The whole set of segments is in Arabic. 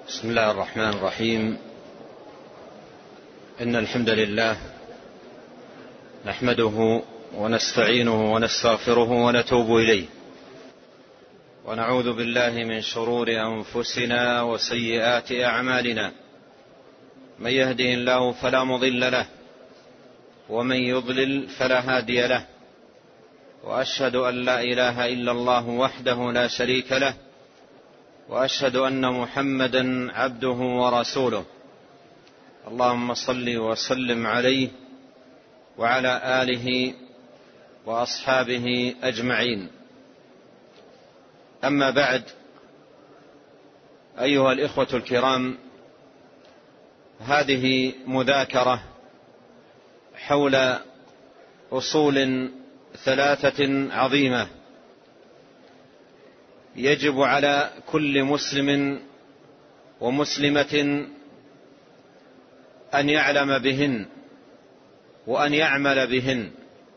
بسم الله الرحمن الرحيم. إن الحمد لله نحمده ونستعينه ونستغفره ونتوب إليه، ونعوذ بالله من شرور أنفسنا وسيئات أعمالنا. من يهده الله فلا مضل له، ومن يضلل فلا هادي له، وأشهد أن لا إله إلا الله وحده لا شريك له، وأشهد أن محمدا عبده ورسوله. اللهم صل وسلم عليه وعلى آله وأصحابه أجمعين. أما بعد، أيها الإخوة الكرام، هذه مذاكرة حول أصول ثلاثة عظيمة يجب على كل مسلم ومسلمة أن يعلم بهن وأن يعمل بهن،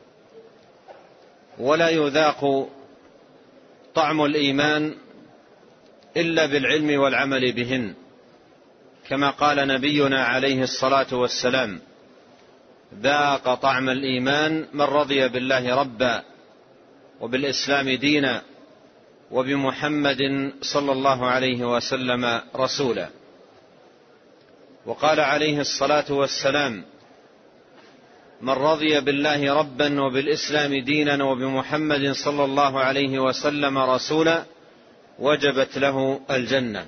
ولا يذاق طعم الإيمان إلا بالعلم والعمل بهن، كما قال نبينا عليه الصلاة والسلام: ذاق طعم الإيمان من رضي بالله ربا وبالإسلام دينا وبمحمد صلى الله عليه وسلم رسولا. وقال عليه الصلاة والسلام: من رضي بالله ربا وبالإسلام دينا وبمحمد صلى الله عليه وسلم رسولا وجبت له الجنة.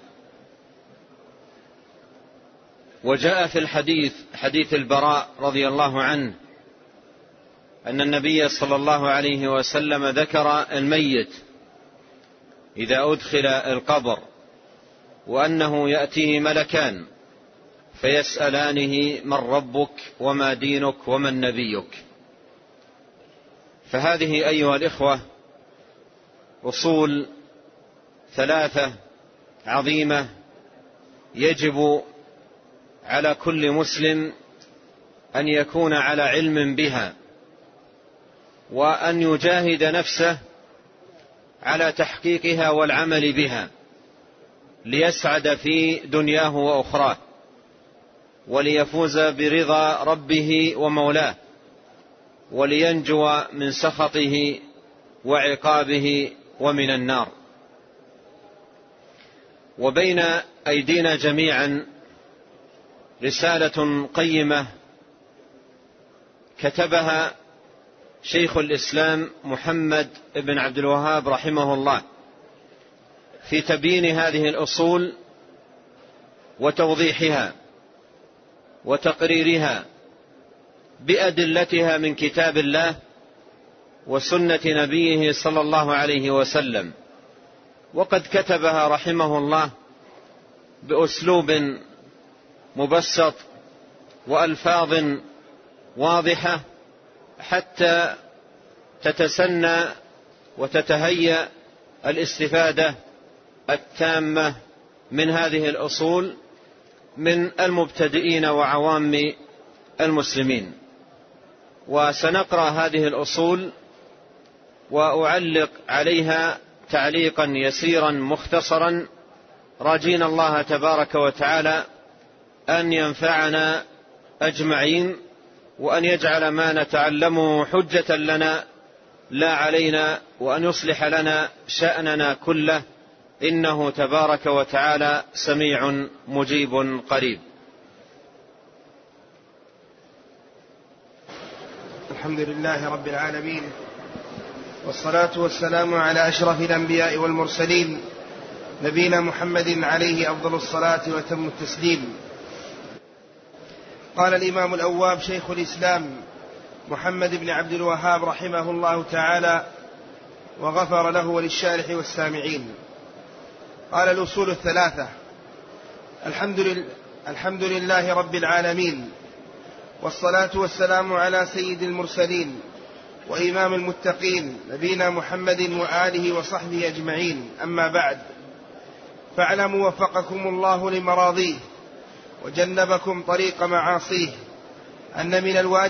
وجاء في الحديث، حديث البراء رضي الله عنه، أن النبي صلى الله عليه وسلم ذكر الميت إذا أدخل القبر، وأنه يأتيه ملكان فيسألانه: من ربك وما دينك ومن نبيك؟ فهذه أيها الإخوة أصول ثلاثة عظيمة يجب على كل مسلم أن يكون على علم بها، وأن يجاهد نفسه على تحقيقها والعمل بها، ليسعد في دنياه وأخراه، وليفوز برضا ربه ومولاه، ولينجو من سخطه وعقابه ومن النار. وبين أيدينا جميعا رسالة قيمة كتبها شيخ الإسلام محمد بن عبد الوهاب رحمه الله في تبيين هذه الأصول وتوضيحها وتقريرها بأدلتها من كتاب الله وسنة نبيه صلى الله عليه وسلم. وقد كتبها رحمه الله بأسلوب مبسط وألفاظ واضحة، حتى تتسنى وتتهيأ الاستفادة التامة من هذه الأصول من المبتدئين وعوام المسلمين. وسنقرأ هذه الأصول وأعلق عليها تعليقا يسيرا مختصرا، راجين الله تبارك وتعالى أن ينفعنا أجمعين، وأن يجعل ما نتعلمه حجة لنا لا علينا، وأن يصلح لنا شأننا كله، إنه تبارك وتعالى سميع مجيب قريب. الحمد لله رب العالمين، والصلاة والسلام على أشرف الأنبياء والمرسلين، نبينا محمد عليه أفضل الصلاة وتم التسليم. قال الإمام الأواب شيخ الإسلام محمد بن عبد الوهاب رحمه الله تعالى وغفر له وللشارح والسامعين. قال: الأصول الثلاثة. الحمد لله رب العالمين، والصلاة والسلام على سيد المرسلين وإمام المتقين، نبينا محمد وآله وصحبه أجمعين. أما بعد، فاعلموا وفقكم الله لمراضيه وجنبكم طريق معاصيه أن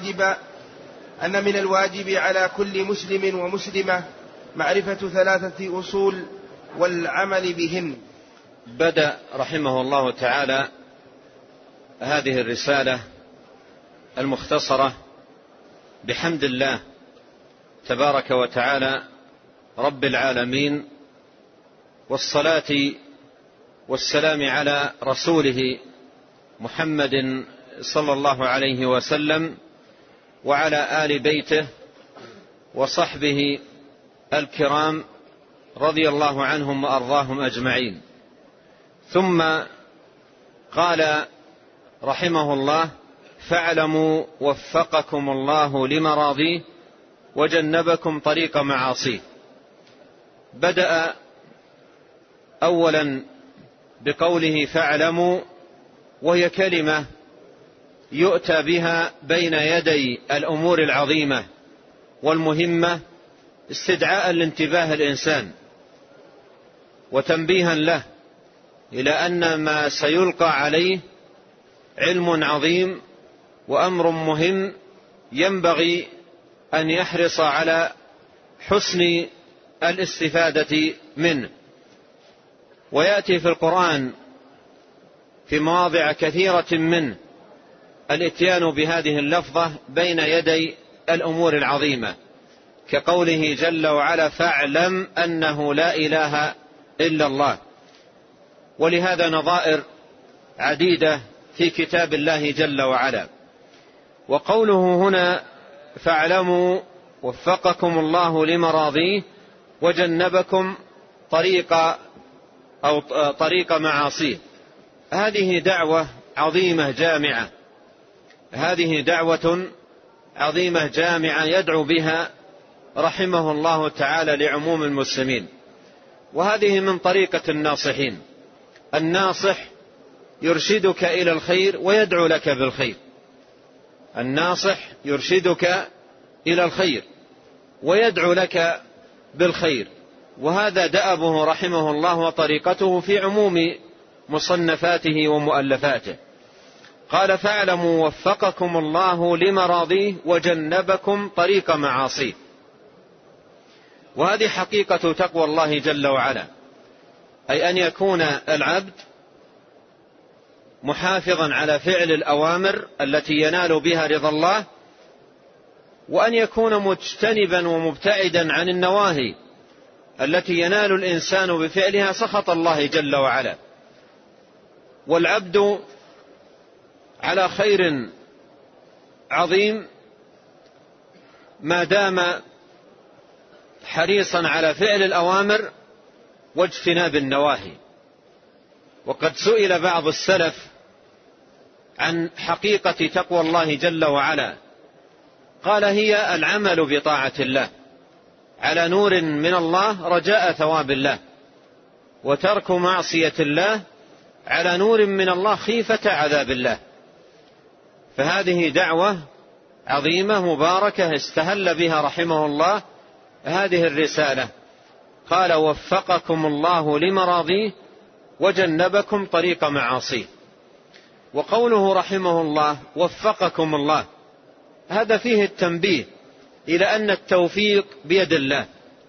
من الواجب على كل مسلم ومسلمة معرفة ثلاثة أصول والعمل بهن. بدأ رحمه الله تعالى هذه الرسالة المختصرة بحمد الله تبارك وتعالى رب العالمين، والصلاة والسلام على رسوله محمد صلى الله عليه وسلم وعلى آل بيته وصحبه الكرام رضي الله عنهم وأرضاهم أجمعين. ثم قال رحمه الله: فاعلموا وفقكم الله لمراضيه وجنبكم طريق معاصيه. بدأ أولا بقوله فاعلموا، وهي كلمة يؤتى بها بين يدي الأمور العظيمة والمهمة استدعاء لانتباه الإنسان وتنبيها له إلى أن ما سيلقى عليه علم عظيم وأمر مهم ينبغي أن يحرص على حسن الاستفادة منه. ويأتي في القرآن في مواضع كثيرة منه الاتيان بهذه اللفظة بين يدي الأمور العظيمة، كقوله جل وعلا: فاعلم أنه لا إله إلا الله. ولهذا نظائر عديدة في كتاب الله جل وعلا. وقوله هنا فاعلموا وفقكم الله لمراضيه وجنبكم طريق معاصيه، هذه دعوة عظيمة جامعة، هذه دعوة عظيمة جامعة يدعو بها رحمه الله تعالى لعموم المسلمين. وهذه من طريقة الناصحين. الناصح يرشدك إلى الخير ويدعو لك بالخير، الناصح يرشدك إلى الخير ويدعو لك بالخير، وهذا دأبه رحمه الله وطريقته في عموم مصنفاته ومؤلفاته. قال: فاعلموا وفقكم الله لمراضيه وجنبكم طريق معاصيه. وهذه حقيقة تقوى الله جل وعلا، أي أن يكون العبد محافظا على فعل الأوامر التي ينال بها رضا الله، وأن يكون مجتنبا ومبتعدا عن النواهي التي ينال الإنسان بفعلها سخط الله جل وعلا. والعبد على خير عظيم ما دام حريصا على فعل الأوامر واجتناب النواهي. وقد سئل بعض السلف عن حقيقة تقوى الله جل وعلا، قال: هي العمل بطاعة الله على نور من الله رجاء ثواب الله، وترك معصية الله على نور من الله خيفة عذاب الله. فهذه دعوة عظيمة مباركة استهل بها رحمه الله هذه الرسالة. قال: وفقكم الله لمراضيه وجنبكم طريق معاصيه. وقوله رحمه الله وفقكم الله، هذا فيه التنبيه إلى أن التوفيق بيد الله،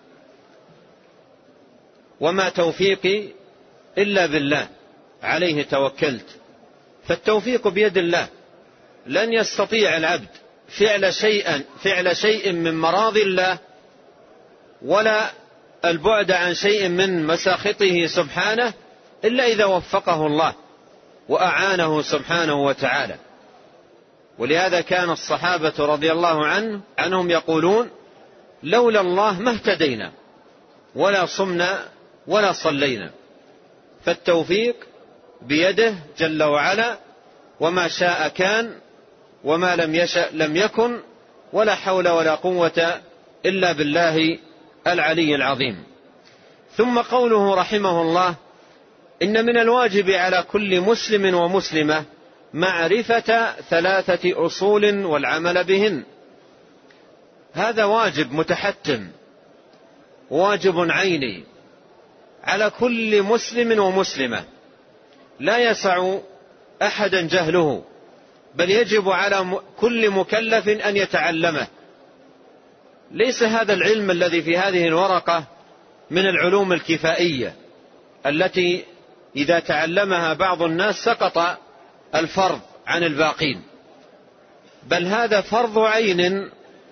وما توفيقي إلا بالله عليه توكلت. فالتوفيق بيد الله، لن يستطيع العبد فعل شيء من مراضي الله ولا البعد عن شيء من مساخطه سبحانه إلا إذا وفقه الله وأعانه سبحانه وتعالى. ولهذا كان الصحابة رضي الله عنهم يقولون: لولا الله ما اهتدينا ولا صمنا ولا صلينا. فالتوفيق بيده جل وعلا، وما شاء كان وما لم يشأ لم يكن، ولا حول ولا قوة إلا بالله العلي العظيم. ثم قوله رحمه الله: إن من الواجب على كل مسلم ومسلمة معرفة 3 أصول والعمل بهن. هذا واجب متحتم، واجب عيني على كل مسلم ومسلمة، لا يسع أحدا جهله، بل يجب على كل مكلف أن يتعلمه. ليس هذا العلم الذي في هذه الورقة من العلوم الكفائية التي إذا تعلمها بعض الناس سقط الفرض عن الباقين، بل هذا فرض عين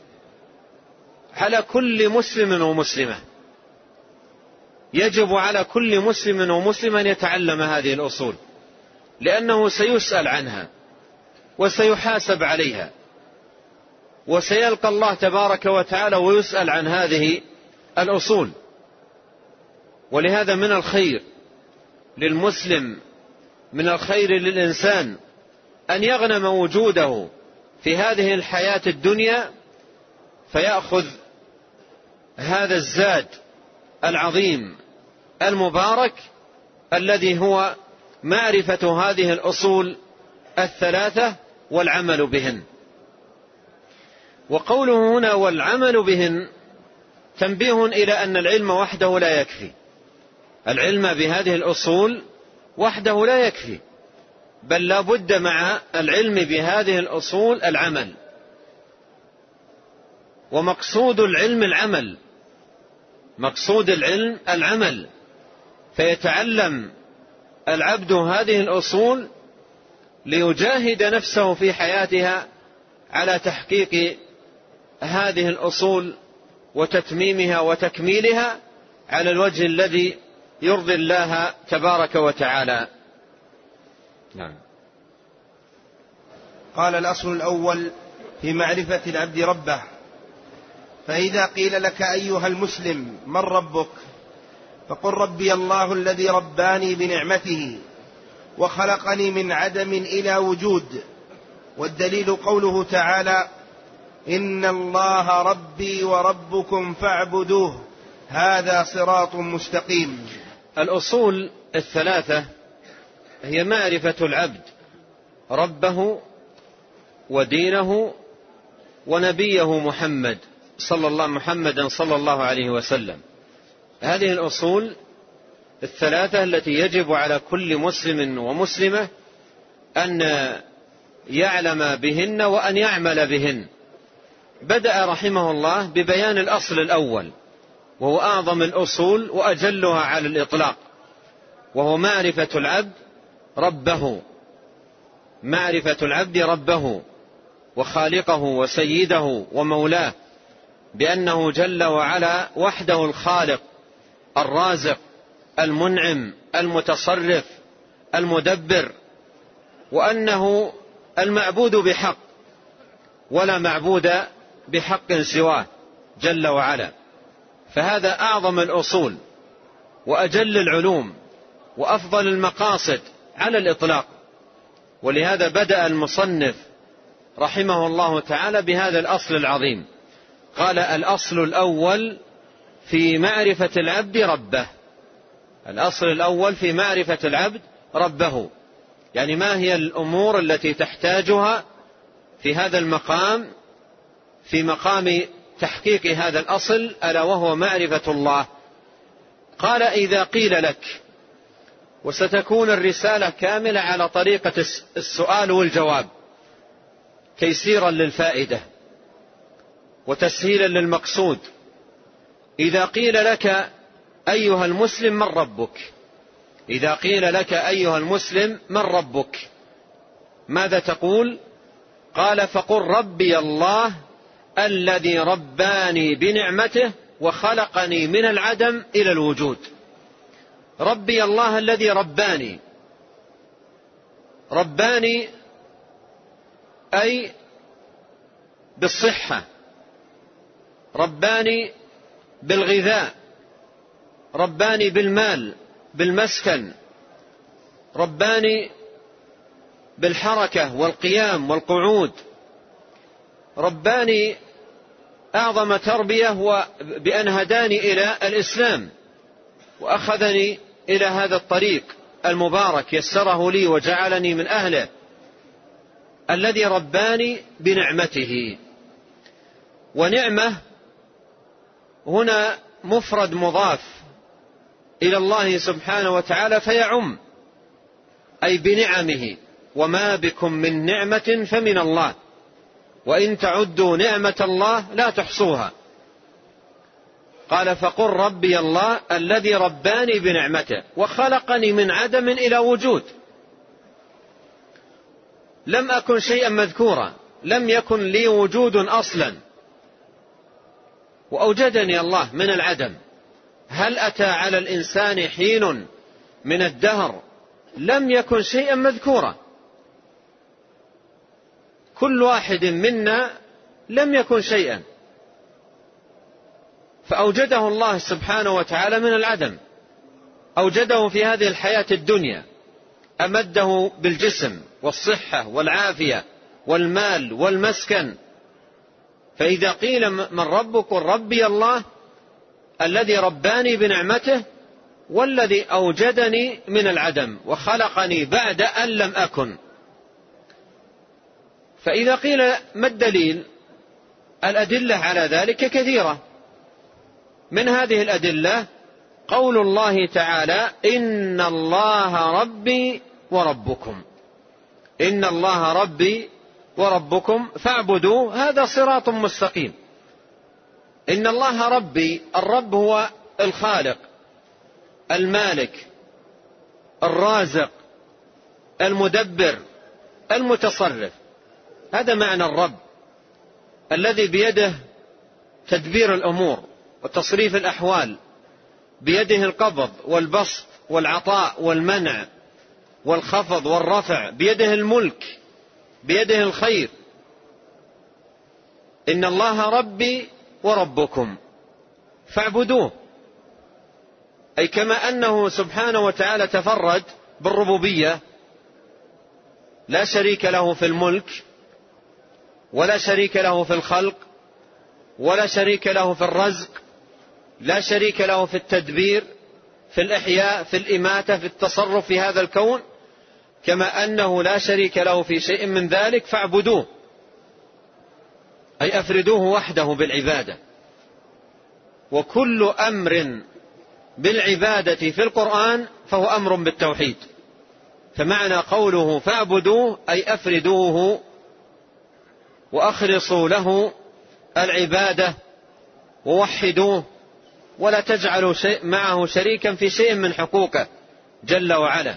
على كل مسلم ومسلمة. يجب على كل مسلم ومسلم أن يتعلم هذه الأصول، لأنه سيسأل عنها وسيحاسب عليها، وسيلقى الله تبارك وتعالى ويسأل عن هذه الأصول. ولهذا من الخير للمسلم، من الخير للإنسان أن يغنم وجوده في هذه الحياة الدنيا، فيأخذ هذا الزاد العظيم المبارك الذي هو معرفة هذه الأصول الثلاثة والعمل بهن. وقوله هنا والعمل بهن تنبيه إلى أن العلم وحده لا يكفي. العلم بهذه الأصول وحده لا يكفي، بل لا بد مع العلم بهذه الأصول العمل. ومقصود العلم العمل، مقصود العلم العمل، فيتعلم العبد هذه الأصول ليجاهد نفسه في حياتها على تحقيق هذه الأصول وتتميمها وتكميلها على الوجه الذي يرضي الله تبارك وتعالى. نعم. قال الأصل الأول في معرفة العبد ربه. فإذا قيل لك أيها المسلم من ربك؟ فقل ربي الله الذي رباني بنعمته وخلقني من عدم إلى وجود. والدليل قوله تعالى إن الله ربي وربكم فاعبدوه هذا صراط مستقيم. الأصول الثلاثة هي معرفة العبد ربه ودينه ونبيه محمدا صلى الله عليه وسلم. هذه الأصول الثلاثة التي يجب على كل مسلم ومسلمة أن يعلم بهن وأن يعمل بهن. بدأ رحمه الله ببيان الأصل الأول، وهو أعظم الأصول وأجلها على الإطلاق، وهو معرفة العبد ربه، معرفة العبد ربه وخالقه وسيده ومولاه، بأنه جل وعلا وحده الخالق الرازق المنعم المتصرف المدبر، وأنه المعبود بحق ولا معبود بحق سواه جل وعلا. فهذا أعظم الأصول وأجل العلوم وأفضل المقاصد على الإطلاق. ولهذا بدأ المصنف رحمه الله تعالى بهذا الأصل العظيم. قال الأصل الأول في معرفة العبد ربه. الأصل الأول في معرفة العبد ربه، يعني ما هي الأمور التي تحتاجها في هذا المقام، في مقام تحقيق هذا الأصل، ألا وهو معرفة الله. قال إذا قيل لك، وستكون الرسالة كاملة على طريقة السؤال والجواب تيسيرا للفائدة وتسهيلا للمقصود. إذا قيل لك أيها المسلم من ربك؟ إذا قيل لك أيها المسلم من ربك ماذا تقول؟ قال فقل ربي الله الذي رباني بنعمته وخلقني من العدم إلى الوجود. ربي الله الذي رباني، رباني أي بالصحة، رباني بالغذاء، رباني بالمال بالمسكن، رباني بالحركة والقيام والقعود، رباني أعظم تربية بأن هداني إلى الإسلام وأخذني إلى هذا الطريق المبارك، يسره لي وجعلني من أهله، الذي رباني بنعمته. ونعمة هنا مفرد مضاف إلى الله سبحانه وتعالى فيعم، أي بنعمه، وما بكم من نعمة فمن الله وإن تعدوا نعمة الله لا تحصوها. قال فقل ربي الله الذي رباني بنعمته وخلقني من عدم إلى وجود. لم أكن شيئا مذكورا، لم يكن لي وجود أصلا، وأوجدني الله من العدم. هل أتى على الإنسان حين من الدهر لم يكن شيئا مذكورا؟ كل واحد منا لم يكن شيئا، فأوجده الله سبحانه وتعالى من العدم. أوجده في هذه الحياة الدنيا، أمده بالجسم والصحة والعافية والمال والمسكن. فإذا قيل من ربك؟ قل ربي الله الذي رباني بنعمته والذي أوجدني من العدم وخلقني بعد أن لم أكن. فإذا قيل ما الدليل؟ الأدلة على ذلك كثيرة. من هذه الأدلة قول الله تعالى إن الله ربي وربكم، إن الله ربي وربكم فاعبدوه، هذا صراط مستقيم. إن الله ربي، الرب هو الخالق المالك الرازق المدبر المتصرف، هذا معنى الرب، الذي بيده تدبير الأمور وتصريف الأحوال، بيده القبض والبسط والعطاء والمنع والخفض والرفع، بيده الملك، بيده الخير. إن الله ربي وربكم فاعبدوه، أي كما أنه سبحانه وتعالى تفرد بالربوبية، لا شريك له في الملك ولا شريك له في الخلق ولا شريك له في الرزق، لا شريك له في التدبير، في الإحياء، في الإماتة، في التصرف في هذا الكون، كما أنه لا شريك له في شيء من ذلك فاعبدوه، أي أفردوه وحده بالعبادة. وكل أمر بالعبادة في القرآن فهو أمر بالتوحيد. فمعنى قوله فاعبدوه أي أفردوه وأخلصوا له العبادة ووحدوه، ولا تجعلوا معه شريكا في شيء من حقوقه جل وعلا.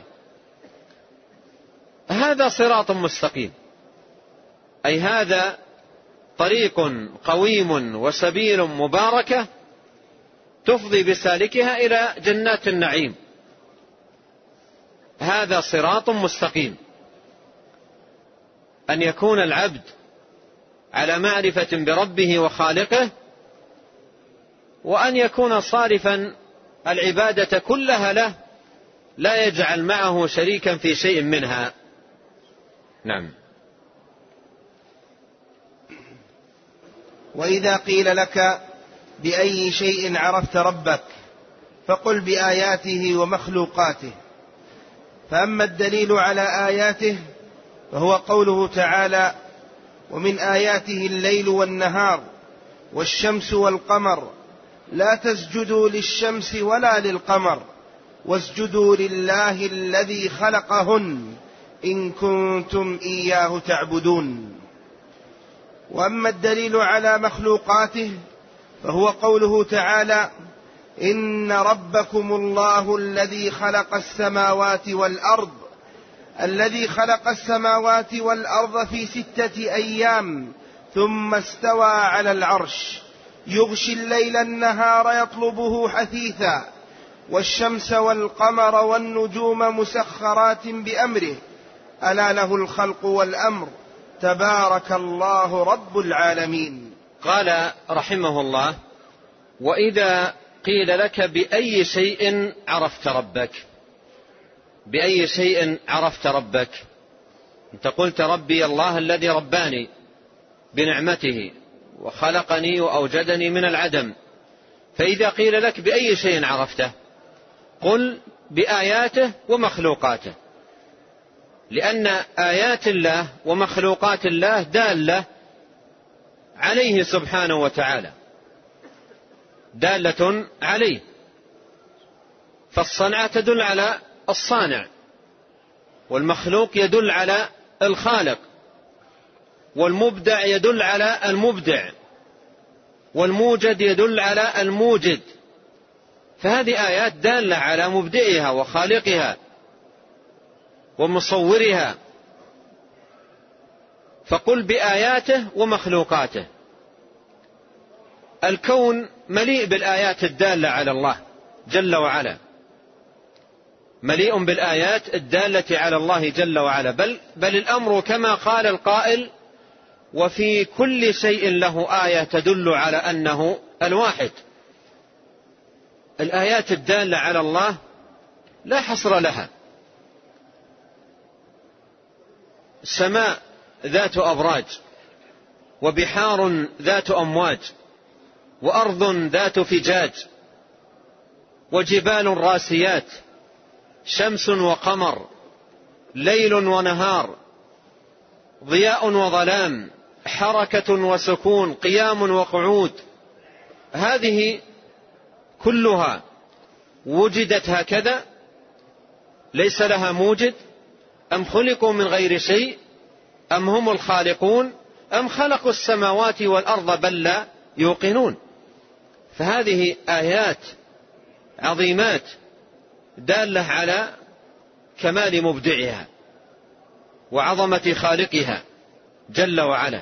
هذا صراط مستقيم، أي هذا طريق قويم وسبيل مباركة تفضي بسالكها إلى جنات النعيم. هذا صراط مستقيم، أن يكون العبد على معرفة بربه وخالقه، وأن يكون صارفا العبادة كلها له، لا يجعل معه شريكا في شيء منها. نعم. وإذا قيل لك بأي شيء عرفت ربك فقل بآياته ومخلوقاته. فأما الدليل على آياته فهو قوله تعالى ومن آياته الليل والنهار والشمس والقمر لا تسجدوا للشمس ولا للقمر واسجدوا لله الذي خلقهن إن كنتم إياه تعبدون. وأما الدليل على مخلوقاته فهو قوله تعالى إن ربكم الله الذي خلق السماوات والأرض في 6 أيام ثم استوى على العرش يغشي الليل النهار يطلبه حثيثا والشمس والقمر والنجوم مسخرات بأمره ألا له الخلق والأمر تبارك الله رب العالمين. قال رحمه الله وإذا قيل لك بأي شيء عرفت ربك، بأي شيء عرفت ربك؟ أنت قلت ربي الله الذي رباني بنعمته وخلقني وأوجدني من العدم، فإذا قيل لك بأي شيء عرفته قل بآياته ومخلوقاته، لأن آيات الله ومخلوقات الله دالة عليه سبحانه وتعالى، دالة عليه. فالصنعة تدل على الصانع، والمخلوق يدل على الخالق، والمبدع يدل على المبدع، والموجد يدل على الموجد، فهذه آيات دالة على مبدئها وخالقها ومصورها. فقل بآياته ومخلوقاته. الكون مليء بالآيات الدالة على الله جل وعلا، مليء بالآيات الدالة على الله جل وعلا، بل الأمر كما قال القائل: وفي كل شيء له آية تدل على أنه الواحد. الآيات الدالة على الله لا حصر لها. سماء ذات أبراج، وبحار ذات أمواج، وأرض ذات فجاج، وجبال راسيات، شمس وقمر، ليل ونهار، ضياء وظلام، حركة وسكون، قيام وقعود. هذه كلها وجدت هكذا، ليس لها موجد؟ أم خلقوا من غير شيء؟ أم هم الخالقون؟ أم خلقوا السماوات والأرض بل لا يوقنون. فهذه آيات عظيمات دالة على كمال مبدعها وعظمة خالقها جل وعلا.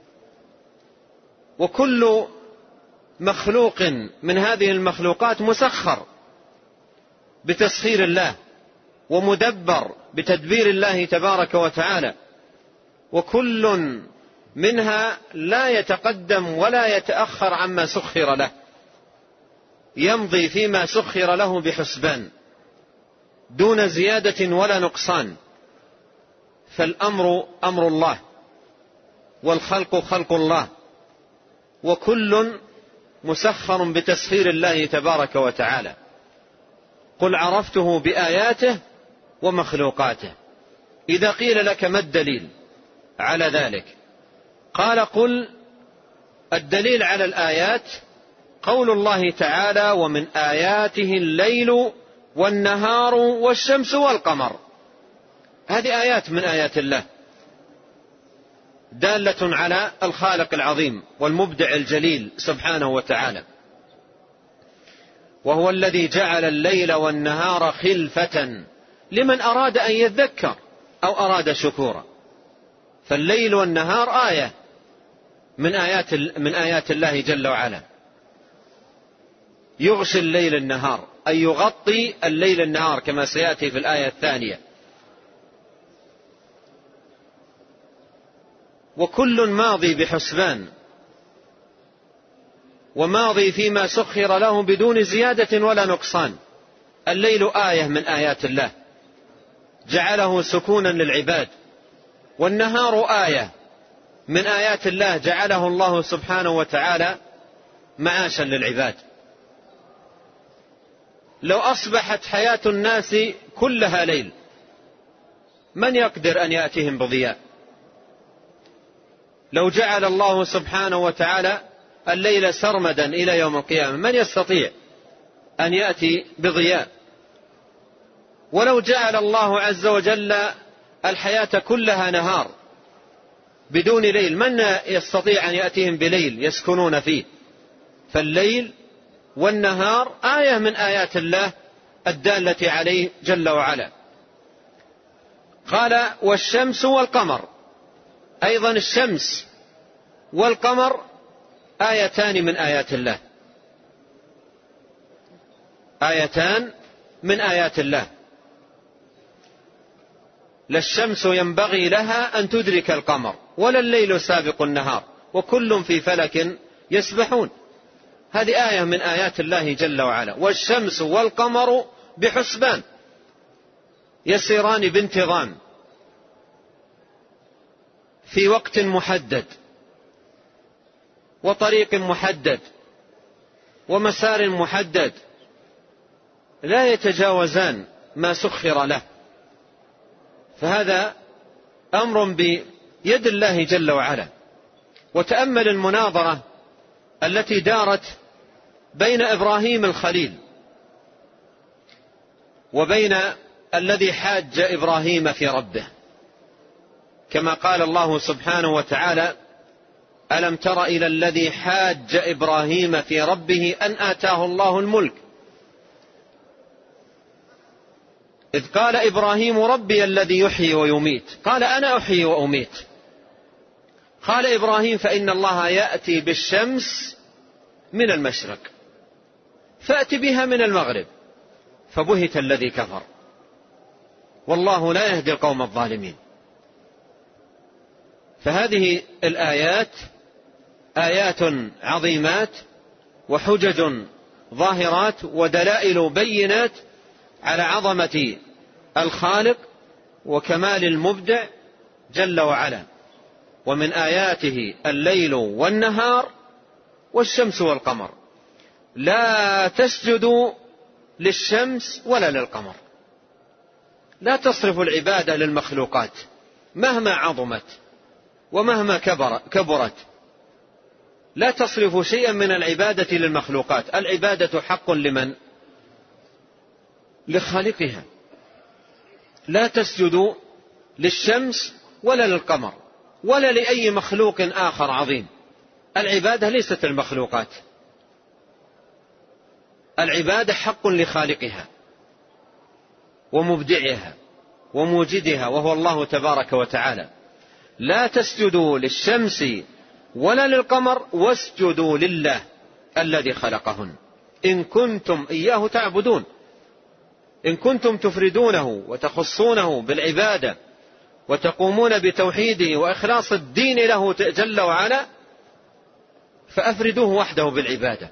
وكل مخلوق من هذه المخلوقات مسخر بتسخير الله، ومدبر بتدبير الله تبارك وتعالى، وكل منها لا يتقدم ولا يتأخر عما سخر له، يمضي فيما سخر له بحسبان دون زيادة ولا نقصان. فالأمر أمر الله، والخلق خلق الله، وكل مسخر بتسخير الله تبارك وتعالى. قل عرفته بآياته ومخلوقاته. إذا قيل لك ما الدليل على ذلك؟ قال: قل الدليل على الآيات قول الله تعالى: ومن آياته الليل والنهار والشمس والقمر. هذه آيات من آيات الله دالة على الخالق العظيم والمبدع الجليل سبحانه وتعالى. وهو الذي جعل الليل والنهار خلفة لمن أراد أن يذكر أو أراد شكورا. فالليل والنهار آية من آيات الله جل وعلا. يغشي الليل النهار، أي يغطي الليل النهار كما سيأتي في الآية الثانية. وكل ماضي بحسبان، وماضي فيما سخر له بدون زيادة ولا نقصان. الليل آية من آيات الله جعله سكونا للعباد، والنهار آية من آيات الله جعله الله سبحانه وتعالى معاشا للعباد. لو أصبحت حياة الناس كلها ليل، من يقدر أن يأتيهم بضياء؟ لو جعل الله سبحانه وتعالى الليل سرمدا إلى يوم القيامة، من يستطيع أن يأتي بضياء؟ ولو جعل الله عز وجل الحياة كلها نهار بدون ليل، من يستطيع أن يأتيهم بليل يسكنون فيه؟ فالليل والنهار آية من آيات الله الدالة عليه جل وعلا. قال: والشمس والقمر. أيضا الشمس والقمر آيتان من آيات الله، آيتان من آيات الله. لا الشمس ينبغي لها أن تدرك القمر، ولا الليل سابق النهار، وكل في فلك يسبحون. هذه آية من آيات الله جل وعلا. والشمس والقمر بحسبان يسيران بانتظام في وقت محدد وطريق محدد ومسار محدد، لا يتجاوزان ما سخر له. فهذا أمر بيد الله جل وعلا. وتأمل المناظرة التي دارت بين إبراهيم الخليل وبين الذي حاج إبراهيم في ربه، كما قال الله سبحانه وتعالى: ألم تر إلى الذي حاج إبراهيم في ربه أن آتاه الله الملك إذ قال إبراهيم ربي الذي يحيي ويميت قال أنا أحيي وأميت قال إبراهيم فإن الله يأتي بالشمس من المشرق فأت بها من المغرب فبهت الذي كفر والله لا يهدي القوم الظالمين. فهذه الآيات آيات عظيمات وحجج ظاهرات ودلائل بينات على عظمة الخالق وكمال المبدع جل وعلا. ومن آياته الليل والنهار والشمس والقمر لا تسجدوا للشمس ولا للقمر. لا تصرفوا العبادة للمخلوقات مهما عظمت ومهما كبرت. لا تصرفوا شيئا من العبادة للمخلوقات. العبادة حق لمن؟ لخالقها. لا تسجدوا للشمس ولا للقمر ولا لأي مخلوق آخر عظيم. العبادة ليست المخلوقات. العبادة حق لخالقها ومبدعها وموجدها وهو الله تبارك وتعالى. لا تسجدوا للشمس ولا للقمر واسجدوا لله الذي خلقهن إن كنتم إياه تعبدون. إن كنتم تفردونه وتخصونه بالعبادة وتقومون بتوحيده وإخلاص الدين له جل وعلا فأفردوه وحده بالعبادة.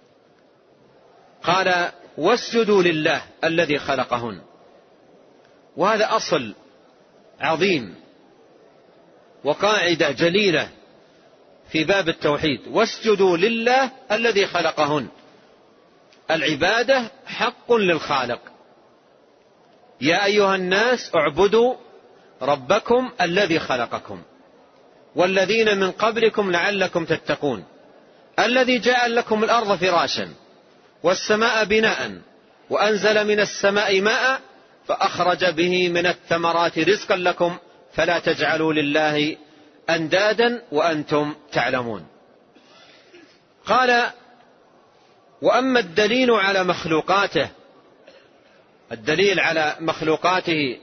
قال واسجدوا لله الذي خلقهن. وهذا أصل عظيم وقاعدة جليلة في باب التوحيد. واسجدوا لله الذي خلقهن. العبادة حق للخالق. يا أيها الناس اعبدوا ربكم الذي خلقكم والذين من قبلكم لعلكم تتقون الذي جعل لكم الأرض فراشا والسماء بناء وأنزل من السماء ماء فأخرج به من الثمرات رزقا لكم فلا تجعلوا لله أندادا وأنتم تعلمون. قال وأما الدليل على مخلوقاته، الدليل على مخلوقاته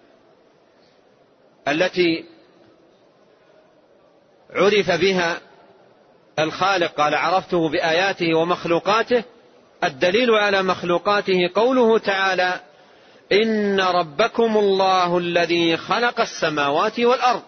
التي عرف بها الخالق قال عرفته بآياته ومخلوقاته. الدليل على مخلوقاته قوله تعالى إن ربكم الله الذي خلق السماوات والأرض،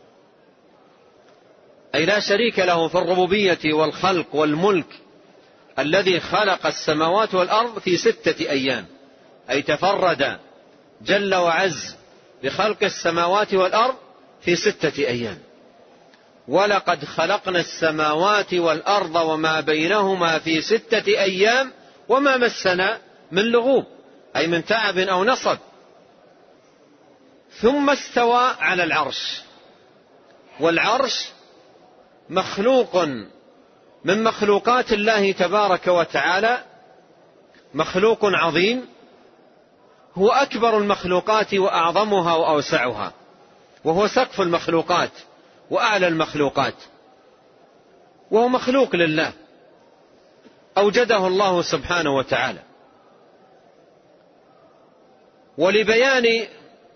أي لا شريك له في الربوبية والخلق والملك، الذي خلق السماوات والأرض في 6 أيام، أي تفرد جل وعز بخلق السماوات والأرض في 6 أيام. ولقد خلقنا السماوات والأرض وما بينهما في 6 أيام وما مسنا من لغوب، أي من تعب أو نصب. ثم استوى على العرش، والعرش مخلوق من مخلوقات الله تبارك وتعالى، مخلوق عظيم، هو أكبر المخلوقات وأعظمها وأوسعها، وهو سقف المخلوقات وأعلى المخلوقات، وهو مخلوق لله أوجده الله سبحانه وتعالى. ولبيان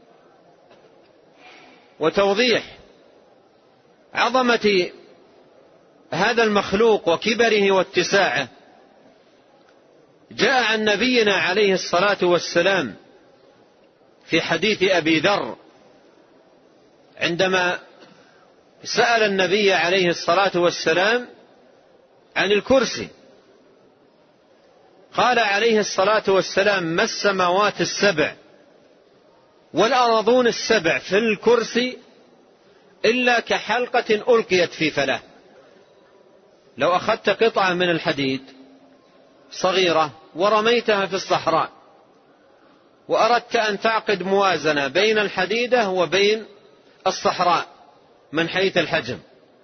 وتوضيح عظمة هذا المخلوق وكبره واتساعه جاء عن نبينا عليه الصلاة والسلام في حديث أبي ذر عندما سأل النبي عليه الصلاة والسلام عن الكرسي، قال عليه الصلاة والسلام ما السماوات السبع والأرضون السبع في الكرسي إلا كحلقة ألقيت في فلاة. لو أخذت قطعة من الحديد صغيرة ورميتها في الصحراء وأردت أن تعقد موازنة بين الحديدة وبين الصحراء من حيث الحجم،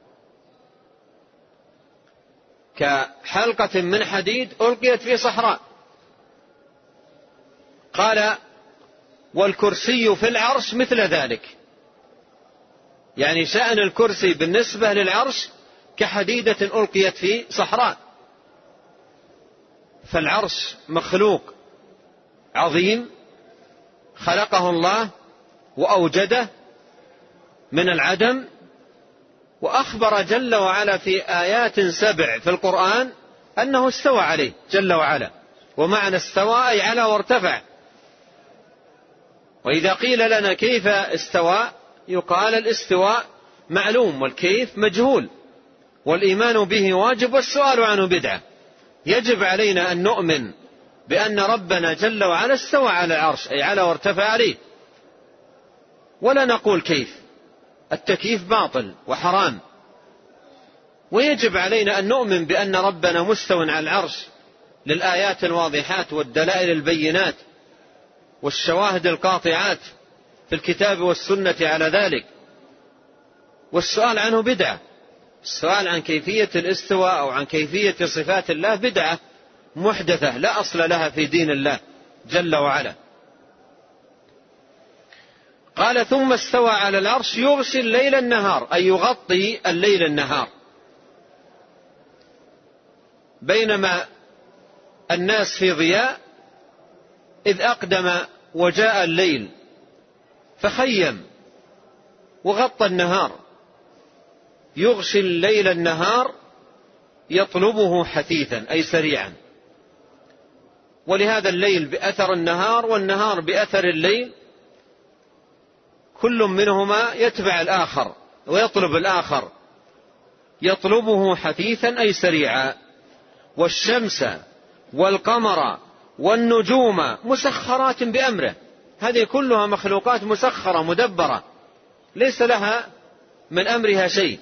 كحلقة من حديد ألقيت في صحراء. قال والكرسي في العرش مثل ذلك، يعني شأن الكرسي بالنسبة للعرش كحديدة ألقيت في صحراء. فالعرش مخلوق عظيم خلقه الله وأوجده من العدم، وأخبر جل وعلا في آيات 7 في القرآن أنه استوى عليه جل وعلا. ومعنى استوى أي على وارتفع. وإذا قيل لنا كيف استوى يقال الاستواء معلوم والكيف مجهول، والإيمان به واجب والسؤال عنه بدعة. يجب علينا أن نؤمن بأن ربنا جل وعلا استوى على العرش أي على وارتفع عليه، ولا نقول كيف. التكييف باطل وحرام. ويجب علينا أن نؤمن بأن ربنا مستو على العرش للآيات الواضحات والدلائل البينات والشواهد القاطعات في الكتاب والسنة على ذلك. والسؤال عنه بدعة. السؤال عن كيفية الاستواء أو عن كيفية صفات الله بدعة محدثة لا أصل لها في دين الله جل وعلا. قال ثم استوى على العرش يغشي الليل النهار أي يغطي الليل النهار. بينما الناس في ضياء إذ أقدم وجاء الليل فخيم وغطى النهار. يغشي الليل النهار يطلبه حثيثا أي سريعا. ولهذا الليل بأثر النهار والنهار بأثر الليل، كل منهما يتبع الآخر ويطلب الآخر. يطلبه حثيثا أي سريعا. والشمس والقمر والنجوم مسخرات بأمره. هذه كلها مخلوقات مسخرة مدبرة ليس لها من أمرها شيء،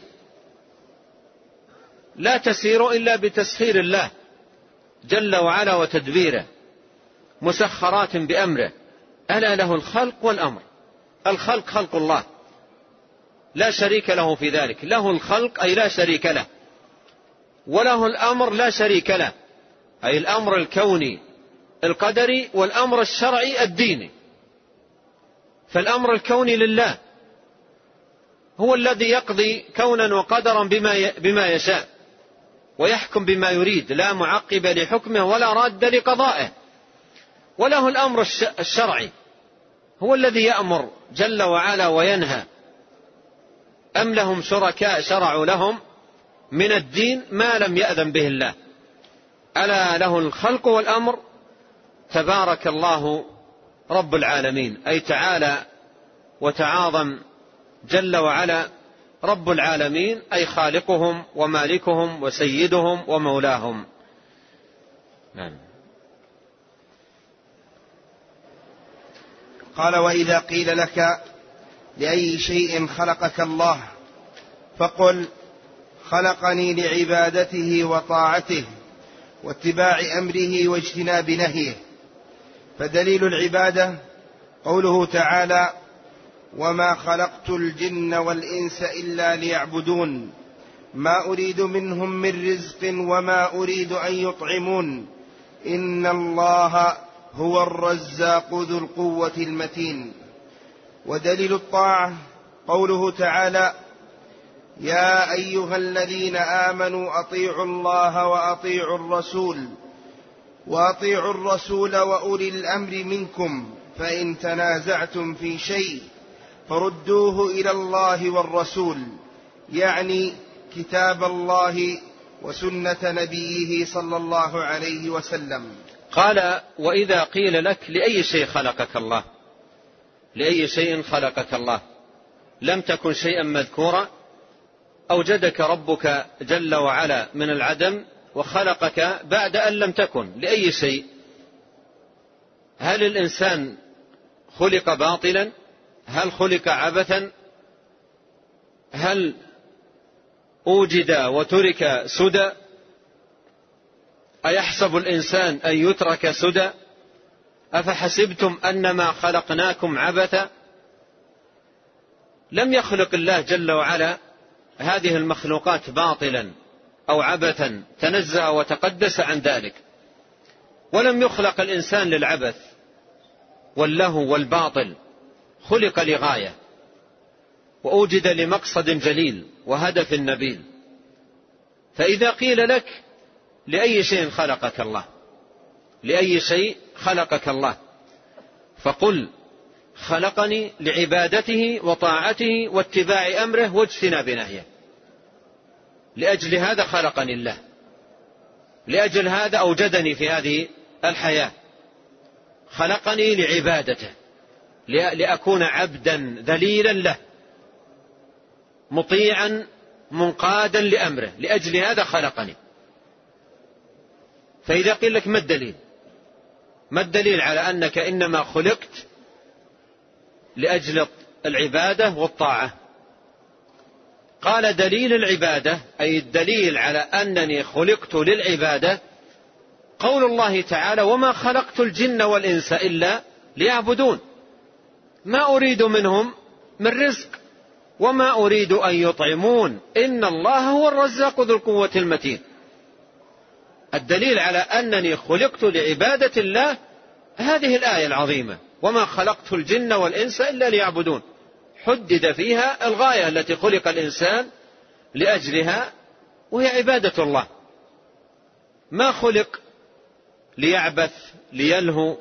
لا تسير إلا بتسخير الله جل وعلا وتدبيره. مسخرات بأمره. ألا له الخلق والأمر. الخلق خلق الله لا شريك له في ذلك. له الخلق أي لا شريك له، وله الأمر لا شريك له أي الأمر الكوني القدري والأمر الشرعي الديني. فالأمر الكوني لله، هو الذي يقضي كونا وقدرا بما يشاء ويحكم بما يريد، لا معقب لحكمه ولا راد لقضائه. وله الأمر الشرعي، هو الذي يأمر جل وعلا وينهى. أم لهم شركاء شرعوا لهم من الدين ما لم يأذن به الله. ألا له الخلق والأمر. تبارك الله رب العالمين أي تعالى وتعاظم جل وعلا رب العالمين أي خالقهم ومالكهم وسيدهم ومولاهم. نعم. قال وإذا قيل لك لأي شيء خلقك الله فقل خلقني لعبادته وطاعته واتباع أمره واجتناب نهيه. فدليل العبادة قوله تعالى وما خلقت الجن والإنس إلا ليعبدون ما أريد منهم من رزق وما أريد أن يطعمون إن الله هو الرزاق ذو القوة المتين. ودليل الطاعة قوله تعالى يا أيها الذين آمنوا أطيعوا الله وأطيعوا الرسول وأولي الأمر منكم فإن تنازعتم في شيء فردوه إلى الله والرسول، يعني كتاب الله وسنة نبيه صلى الله عليه وسلم. قال وإذا قيل لك لأي شيء خلقك الله، لأي شيء خلقك الله، لم تكن شيئا مذكورا. أوجدك ربك جل وعلا من العدم وخلقك بعد أن لم تكن. لأي شيء؟ هل الإنسان خلق باطلا؟ هل خلق عبثا؟ هل أوجد وترك سدى؟ أيحسب الإنسان أن يترك سدى؟ أفحسبتم أنما خلقناكم عبثا؟ لم يخلق الله جل وعلا هذه المخلوقات باطلا أو عبثا، تنزه وتقدس عن ذلك. ولم يخلق الإنسان للعبث واللهو والباطل، خلق لغاية وأوجد لمقصد جليل وهدف نبيل. فإذا قيل لك لأي شيء خلقك الله، لأي شيء خلقك الله، فقل خلقني لعبادته وطاعته واتباع أمره واجتناب نهيه. لأجل هذا خلقني الله، لأجل هذا أوجدني في هذه الحياة، خلقني لعبادته، لأكون عبدا ذليلا له مطيعا منقادا لأمره، لأجل هذا خلقني. فإذا قيل لك ما الدليل؟ ما الدليل على أنك إنما خلقت لأجل العبادة والطاعة؟ قال دليل العبادة، أي الدليل على أنني خلقت للعبادة، قول الله تعالى: وما خلقت الجن والإنس إلا ليعبدون ما أريد منهم من رزق وما أريد أن يطعمون إن الله هو الرزاق ذو القوة المتين. الدليل على أنني خلقت لعبادة الله هذه الآية العظيمة: وما خلقت الجن والإنس إلا ليعبدون. حدد فيها الغاية التي خلق الإنسان لأجلها، وهي عبادة الله. ما خلق ليعبث ليلهو،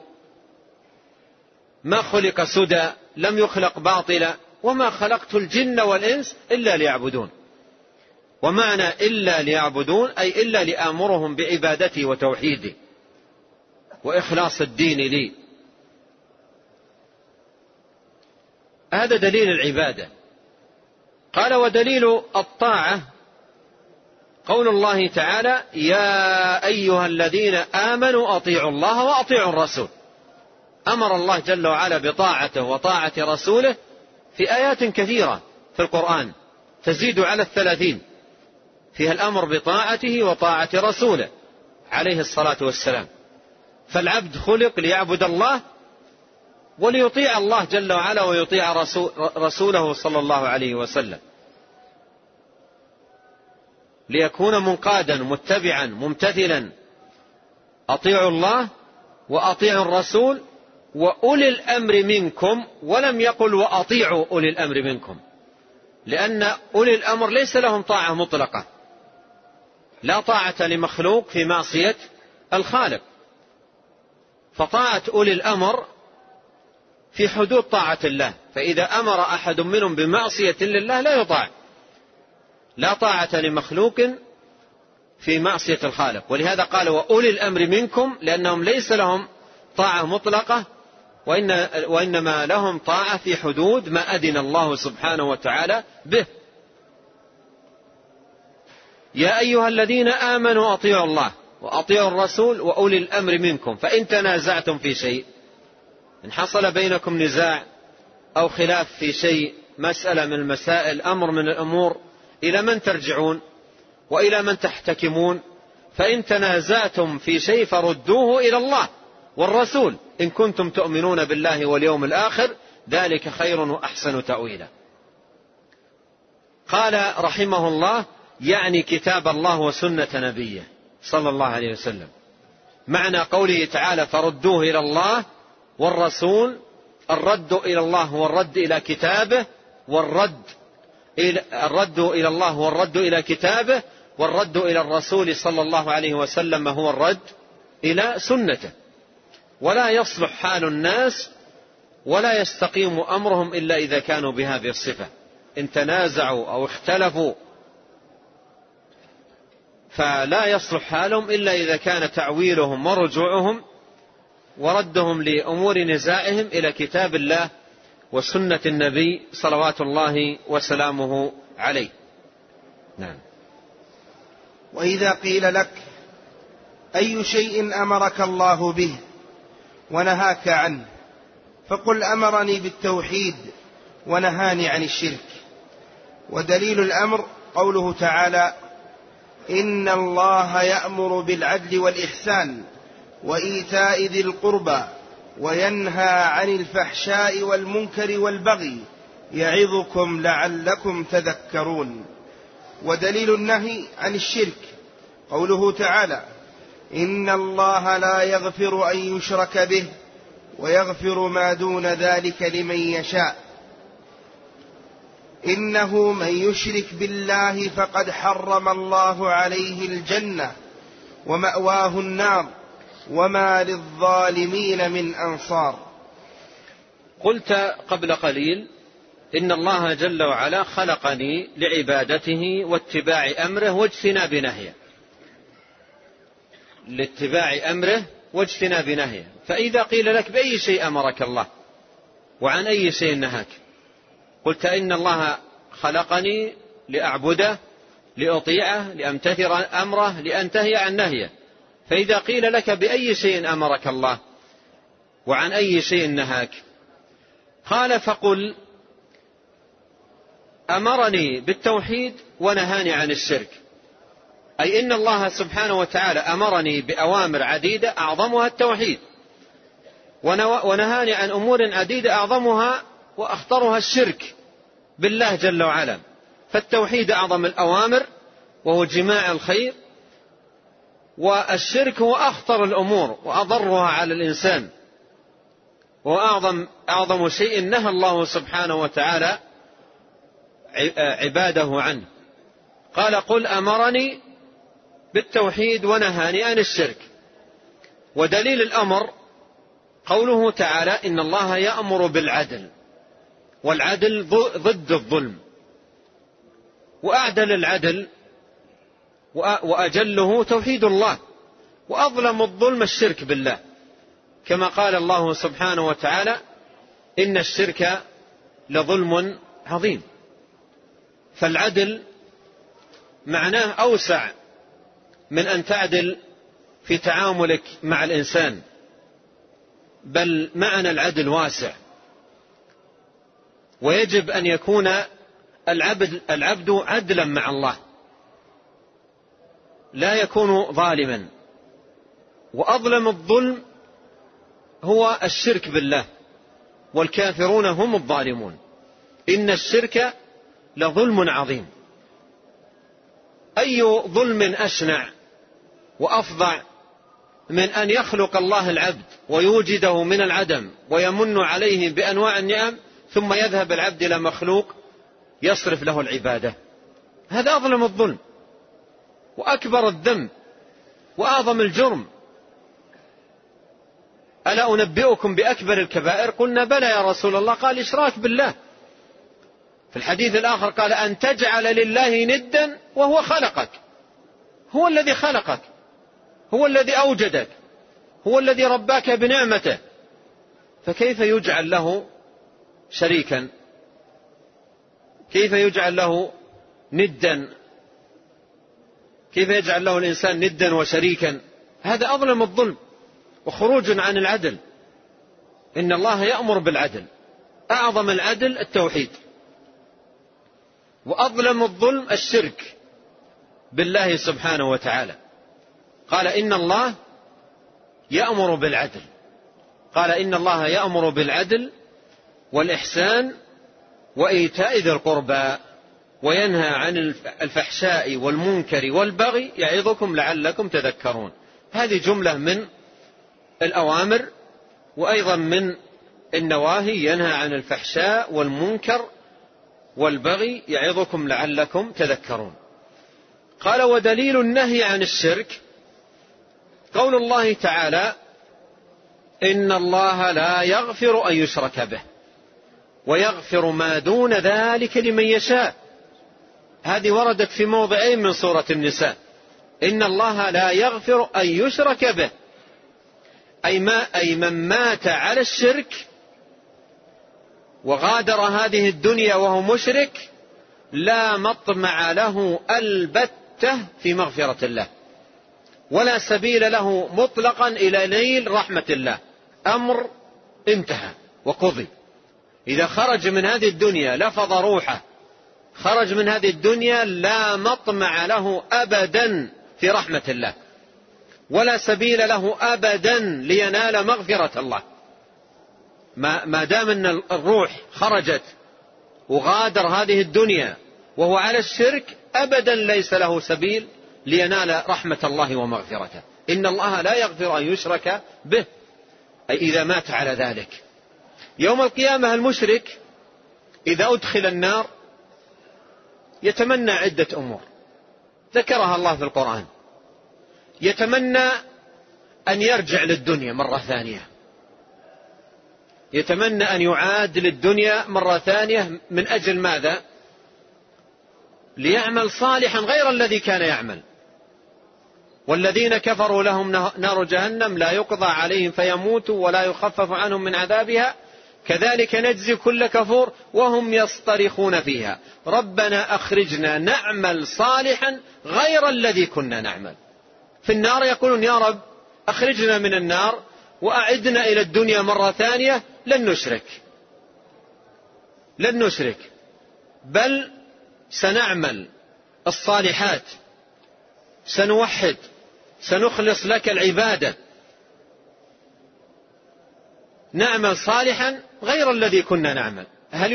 ما خلق سدى، لم يخلق باطلا. وما خلقت الجن والإنس إلا ليعبدون. ومعنى إلا ليعبدون أي إلا لآمرهم بعبادتي وتوحيدي وإخلاص الدين لي. هذا دليل العبادة. قال: ودليل الطاعة قول الله تعالى: يا أيها الذين آمنوا أطيعوا الله وأطيعوا الرسول. أمر الله جل وعلا بطاعته وطاعة رسوله في آيات كثيرة في القرآن تزيد على 30 فيها الأمر بطاعته وطاعة رسوله عليه الصلاة والسلام. فالعبد خلق ليعبد الله وليطيع الله جل وعلا ويطيع رسوله صلى الله عليه وسلم، ليكون منقادا متبعا ممتثلا. أطيعوا الله وأطيعوا الرسول وأولي الأمر منكم، ولم يقل وأطيعوا أولي الأمر منكم، لأن أولي الأمر ليس لهم طاعة مطلقة، لا طاعة لمخلوق في معصية الخالق. فطاعة أولي الأمر في حدود طاعة الله، فإذا أمر أحد منهم بمعصية لله لا يطاع. لا طاعة لمخلوق في معصية الخالق. ولهذا قال وأولي الأمر منكم، لأنهم ليس لهم طاعة مطلقة، وإنما لهم طاعة في حدود ما أذن الله سبحانه وتعالى به. يا أيها الذين آمنوا أطيعوا الله وأطيعوا الرسول وأولي الأمر منكم، فإن تنازعتم في شيء، إن حصل بينكم نزاع أو خلاف في شيء، مسألة من المسائل، أمر من الأمور، إلى من ترجعون وإلى من تحتكمون؟ فإن تنازعتم في شيء فردوه إلى الله والرسول إن كنتم تؤمنون بالله واليوم الآخر، ذلك خير وأحسن تأويلا. قال رحمه الله: يعني كتاب الله وسنة نبيه صلى الله عليه وسلم. معنى قوله تعالى فردوه إلى الله والرسول، الرد إلى الله هو الرد إلى كتابه، الرد إلى الله هو الرد إلى كتابه، والرد إلى الرسول صلى الله عليه وسلم هو الرد إلى سنته. ولا يصلح حال الناس ولا يستقيم أمرهم إلا إذا كانوا بهذه الصفة. إن تنازعوا أو اختلفوا فلا يصلح حالهم إلا إذا كان تعويلهم ورجوعهم وردهم لأمور نزاعهم إلى كتاب الله وسنة النبي صلوات الله وسلامه عليه. نعم. وإذا قيل لك أي شيء أمرك الله به ونهاك عنه، فقل أمرني بالتوحيد ونهاني عن الشرك. ودليل الأمر قوله تعالى: إن الله يأمر بالعدل والإحسان وإيتاء ذي القربى وينهى عن الفحشاء والمنكر والبغي يعظكم لعلكم تذكرون. ودليل النهي عن الشرك قوله تعالى: إن الله لا يغفر أن يشرك به ويغفر ما دون ذلك لمن يشاء. إنه من يشرك بالله فقد حرم الله عليه الجنة ومأواه النار وما للظالمين من أنصار. قلت قبل قليل إن الله جل وعلا خلقني لعبادته واتباع أمره واجتناب نهيه، لاتباع أمره واجتناب نهيه. فإذا قيل لك بأي شيء أمرك الله وعن أي شيء نهاك، قلت إن الله خلقني لأعبده لأطيعه لأمتثل أمره لأنتهي عن نهيه. فإذا قيل لك بأي شيء أمرك الله وعن أي شيء نهاك، قال فقل أمرني بالتوحيد ونهاني عن الشرك، أي إن الله سبحانه وتعالى أمرني بأوامر عديدة أعظمها التوحيد، ونهاني عن أمور عديدة أعظمها وأخطرها الشرك بالله جل وعلا. فالتوحيد أعظم الأوامر وهو جماع الخير، والشرك هو أخطر الأمور وأضرها على الإنسان، وأعظم شيء نهى الله سبحانه وتعالى عباده عنه. قال قل أمرني بالتوحيد ونهاني عن الشرك. ودليل الأمر قوله تعالى إن الله يأمر بالعدل، والعدل ضد الظلم، وأعدل العدل وأجله توحيد الله، وأظلم الظلم الشرك بالله، كما قال الله سبحانه وتعالى إن الشرك لظلم عظيم. فالعدل معناه أوسع من أن تعدل في تعاملك مع الإنسان، بل معنى العدل واسع، ويجب أن يكون العبد عدلا مع الله، لا يكون ظالما. وأظلم الظلم هو الشرك بالله، والكافرون هم الظالمون. إن الشرك لظلم عظيم. أي ظلم أشنع وأفظع من أن يخلق الله العبد ويوجده من العدم ويمن عليه بأنواع النعم، ثم يذهب العبد إلى مخلوق يصرف له العبادة؟ هذا أظلم الظلم وأكبر الذنب وأعظم الجرم. ألا أنبئكم بأكبر الكبائر؟ قلنا بلى يا رسول الله. قال إشراك بالله. في الحديث الآخر قال أن تجعل لله ندا وهو خلقك. هو الذي خلقك، هو الذي أوجدك، هو الذي رباك بنعمته، فكيف يجعل له شريكا؟ كيف يجعل له ندا؟ كيف يجعل له الإنسان ندا وشريكا؟ هذا أظلم الظلم وخروج عن العدل. إن الله يأمر بالعدل، أعظم العدل التوحيد، وأظلم الظلم الشرك بالله سبحانه وتعالى. قال إن الله يأمر بالعدل، قال إن الله يأمر بالعدل والإحسان وإيتاء ذي القربى وينهى عن الفحشاء والمنكر والبغي يعظكم لعلكم تذكرون. هذه جملة من الأوامر وأيضا من النواهي، ينهى عن الفحشاء والمنكر والبغي يعظكم لعلكم تذكرون. قال ودليل النهي عن الشرك قول الله تعالى إن الله لا يغفر أن يشرك به ويغفر ما دون ذلك لمن يشاء. هذه وردت في موضعين من سورة النساء. إن الله لا يغفر أن يشرك به، أي من مات على الشرك وغادر هذه الدنيا وهو مشرك لا مطمع له البتة في مغفرة الله، ولا سبيل له مطلقا إلى نيل رحمة الله. أمر انتهى وقضي. إذا خرج من هذه الدنيا لفظ روحه، خرج من هذه الدنيا لا مطمع له أبدا في رحمة الله، ولا سبيل له أبدا لينال مغفرة الله. ما دام أن الروح خرجت وغادر هذه الدنيا وهو على الشرك أبدا ليس له سبيل لينال رحمة الله ومغفرته. إن الله لا يغفر أن يشرك به، أي إذا مات على ذلك. يوم القيامة المشرك إذا أدخل النار يتمنى عدة أمور ذكرها الله في القرآن. يتمنى أن يرجع للدنيا مرة ثانية، يتمنى أن يعاد للدنيا مرة ثانية. من أجل ماذا؟ ليعمل صالحا غير الذي كان يعمل. والذين كفروا لهم نار جهنم لا يقضى عليهم فيموتوا ولا يخفف عنهم من عذابها كذلك نجزي كل كفور وهم يصطرخون فيها ربنا أخرجنا نعمل صالحا غير الذي كنا نعمل. في النار يقولون يا رب أخرجنا من النار وأعدنا إلى الدنيا مرة ثانية. لن نشرك بل سنعمل الصالحات، سنوحد، سنخلص لك العبادة، نعمل صالحا غير الذي كنا نعمل. هل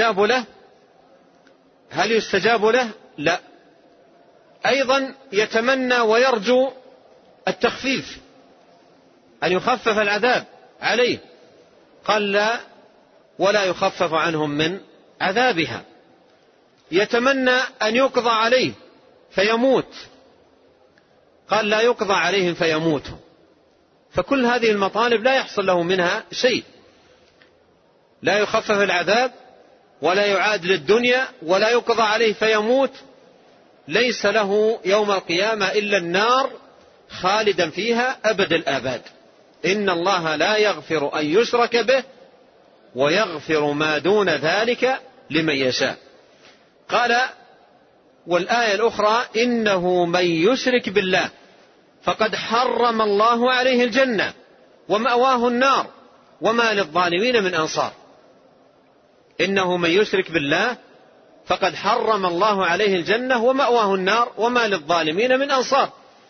يستجاب له؟ لا. أيضا يتمنى ويرجو التخفيف، أن يخفف العذاب عليه. قال لا ولا يخفف عنهم من عذابها. يتمنى أن يقضى عليه فيموت، قال لا يقضى عليهم فيموتوا. فكل هذه المطالب لا يحصل له منها شيء، لا يخفف العذاب ولا يعاد للدنيا ولا يقضى عليه فيموت. ليس له يوم القيامة إلا النار خالدا فيها أبد الآباد. إن الله لا يغفر أن يشرك به ويغفر ما دون ذلك لمن يشاء. قال والآية الأخرى إنه من يشرك بالله فقد حرم الله عليه الجنة ومأواه النار وما للظالمين من أنصار. إنه من يشرك بالله فقد حرم الله عليه الجنة ومأواه النار وما للظالمين من أنصار.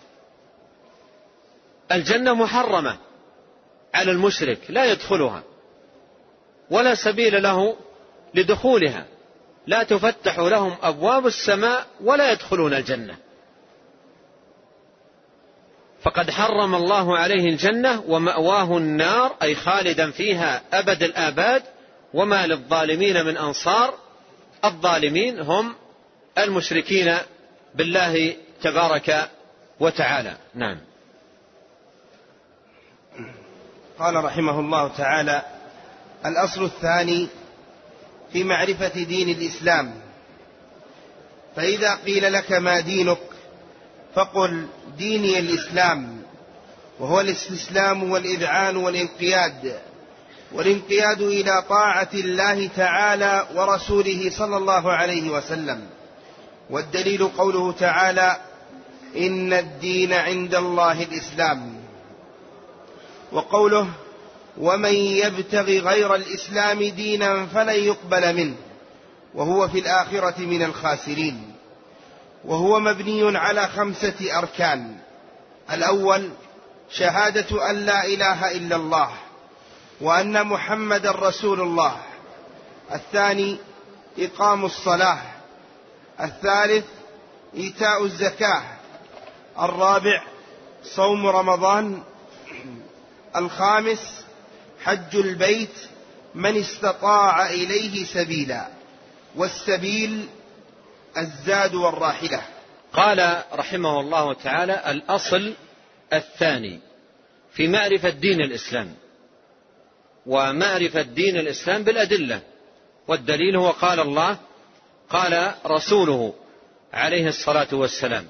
الجنة محرمة على المشرك، لا يدخلها ولا سبيل له لدخولها، لا تفتح لهم أبواب السماء ولا يدخلون الجنة. فقد حرم الله عليه الجنة ومأواه النار أي خالدا فيها أبد الآباد وما للظالمين من أنصار. الظالمين هم المشركين بالله تبارك وتعالى. نعم. قال رحمه الله تعالى: الأصل الثاني في معرفة دين الإسلام. فإذا قيل لك ما دينك فقل ديني الإسلام، وهو الاستسلام والإذعان والانقياد إلى طاعة الله تعالى ورسوله صلى الله عليه وسلم. والدليل قوله تعالى: إن الدين عند الله الإسلام. وقوله: ومن يبتغي غير الإسلام دينا فلن يقبل منه وهو في الآخرة من الخاسرين. وهو مبني على 5 أركان: الأول شهادة أن لا إله إلا الله وأن محمد رسول الله. الثاني إقام الصلاة. الثالث إيتاء الزكاة. الرابع صوم رمضان. الخامس حج البيت من استطاع إليه سبيلا، والسبيل الزاد والراحلة. قال رحمه الله تعالى: الأصل الثاني في معرفة دين الإسلام. ومعرفة دين الإسلام بالأدلة، والدليل هو قال الله قال رسوله عليه الصلاة والسلام.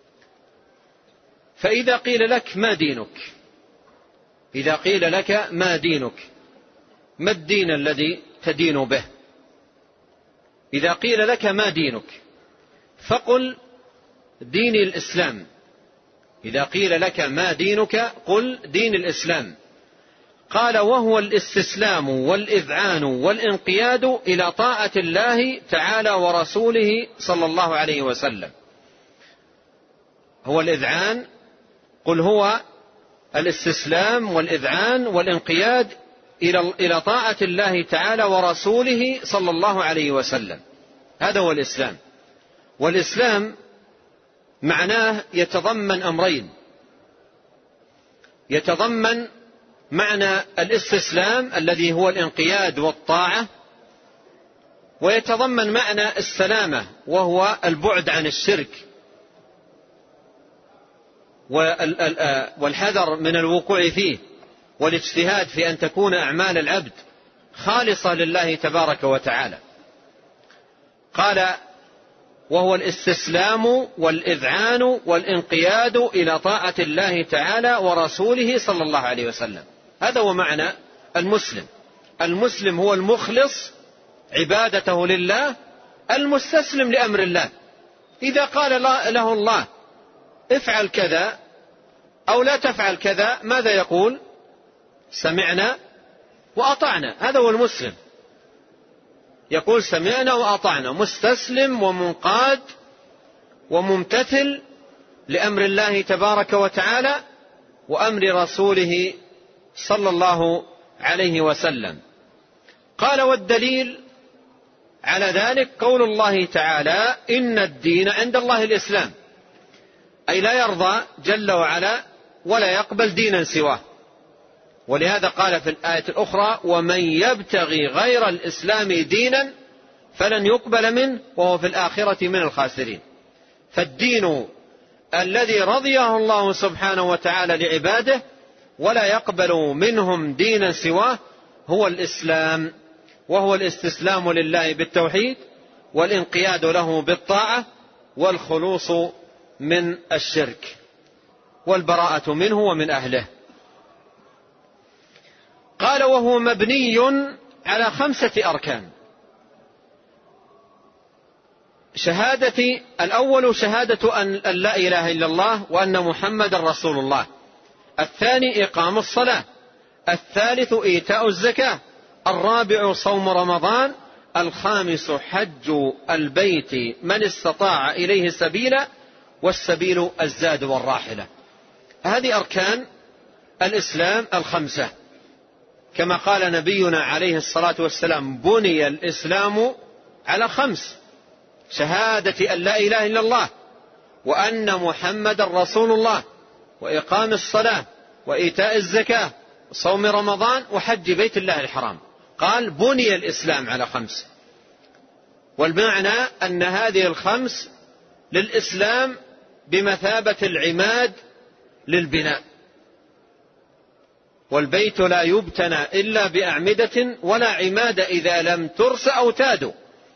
فإذا قيل لك ما دينك، إذا قيل لك ما دينك، ما الدين الذي تدين به؟ إذا قيل لك ما دينك فقل ديني الإسلام. إذا قيل لك ما دينك قل دين الإسلام. قال: وهو الاستسلام والإذعان والانقياد إلى طاعة الله تعالى ورسوله صلى الله عليه وسلم. هو الإذعان، قل هو الاستسلام والإذعان والانقياد إلى طاعة الله تعالى ورسوله صلى الله عليه وسلم. هذا هو الإسلام. والإسلام معناه يتضمن أمرين: يتضمن معنى الاستسلام الذي هو الانقياد والطاعة، ويتضمن معنى السلامة وهو البعد عن الشرك والحذر من الوقوع فيه، والاجتهاد في أن تكون أعمال العبد خالصة لله تبارك وتعالى. قال: وهو الاستسلام والإذعان والانقياد إلى طاعة الله تعالى ورسوله صلى الله عليه وسلم. هذا هو معنى المسلم. المسلم هو المخلص عبادته لله، المستسلم لأمر الله. إذا قال له الله افعل كذا أو لا تفعل كذا، ماذا يقول؟ سمعنا وأطعنا. هذا هو المسلم، يقول سمعنا وأطعنا، مستسلم ومنقاد وممتثل لأمر الله تبارك وتعالى وأمر رسوله صلى الله عليه وسلم. قال: والدليل على ذلك قول الله تعالى: إن الدين عند الله الإسلام، أي لا يرضى جل وعلا ولا يقبل دينا سواه. ولهذا قال في الآية الأخرى: ومن يبتغي غير الإسلام دينا فلن يقبل منه وهو في الآخرة من الخاسرين. فالدين الذي رضيه الله سبحانه وتعالى لعباده ولا يقبل منهم دينا سواه هو الإسلام، وهو الاستسلام لله بالتوحيد والانقياد له بالطاعة والخلوص من الشرك والبراءة منه ومن أهله. قال: وهو مبني على 5 أركان. الأول شهادة أن لا إله إلا الله وأن محمد رسول الله. الثاني إقام الصلاة. الثالث إيتاء الزكاة. الرابع صوم رمضان. الخامس حج البيت من استطاع إليه سبيلا، والسبيل الزاد والراحلة. هذه أركان الإسلام 5، كما قال نبينا عليه الصلاة والسلام: بني الإسلام على 5: شهادة أن لا إله إلا الله وأن محمد رسول الله، وإقام الصلاة، وإيتاء الزكاة، وصوم رمضان، وحج بيت الله الحرام. قال: بني الإسلام على 5. والمعنى أن هذه 5 للإسلام بمثابة العماد للبناء، والبيت لا يبتنى إلا بأعمدة ولا عماد إذا لم ترس أوتاد.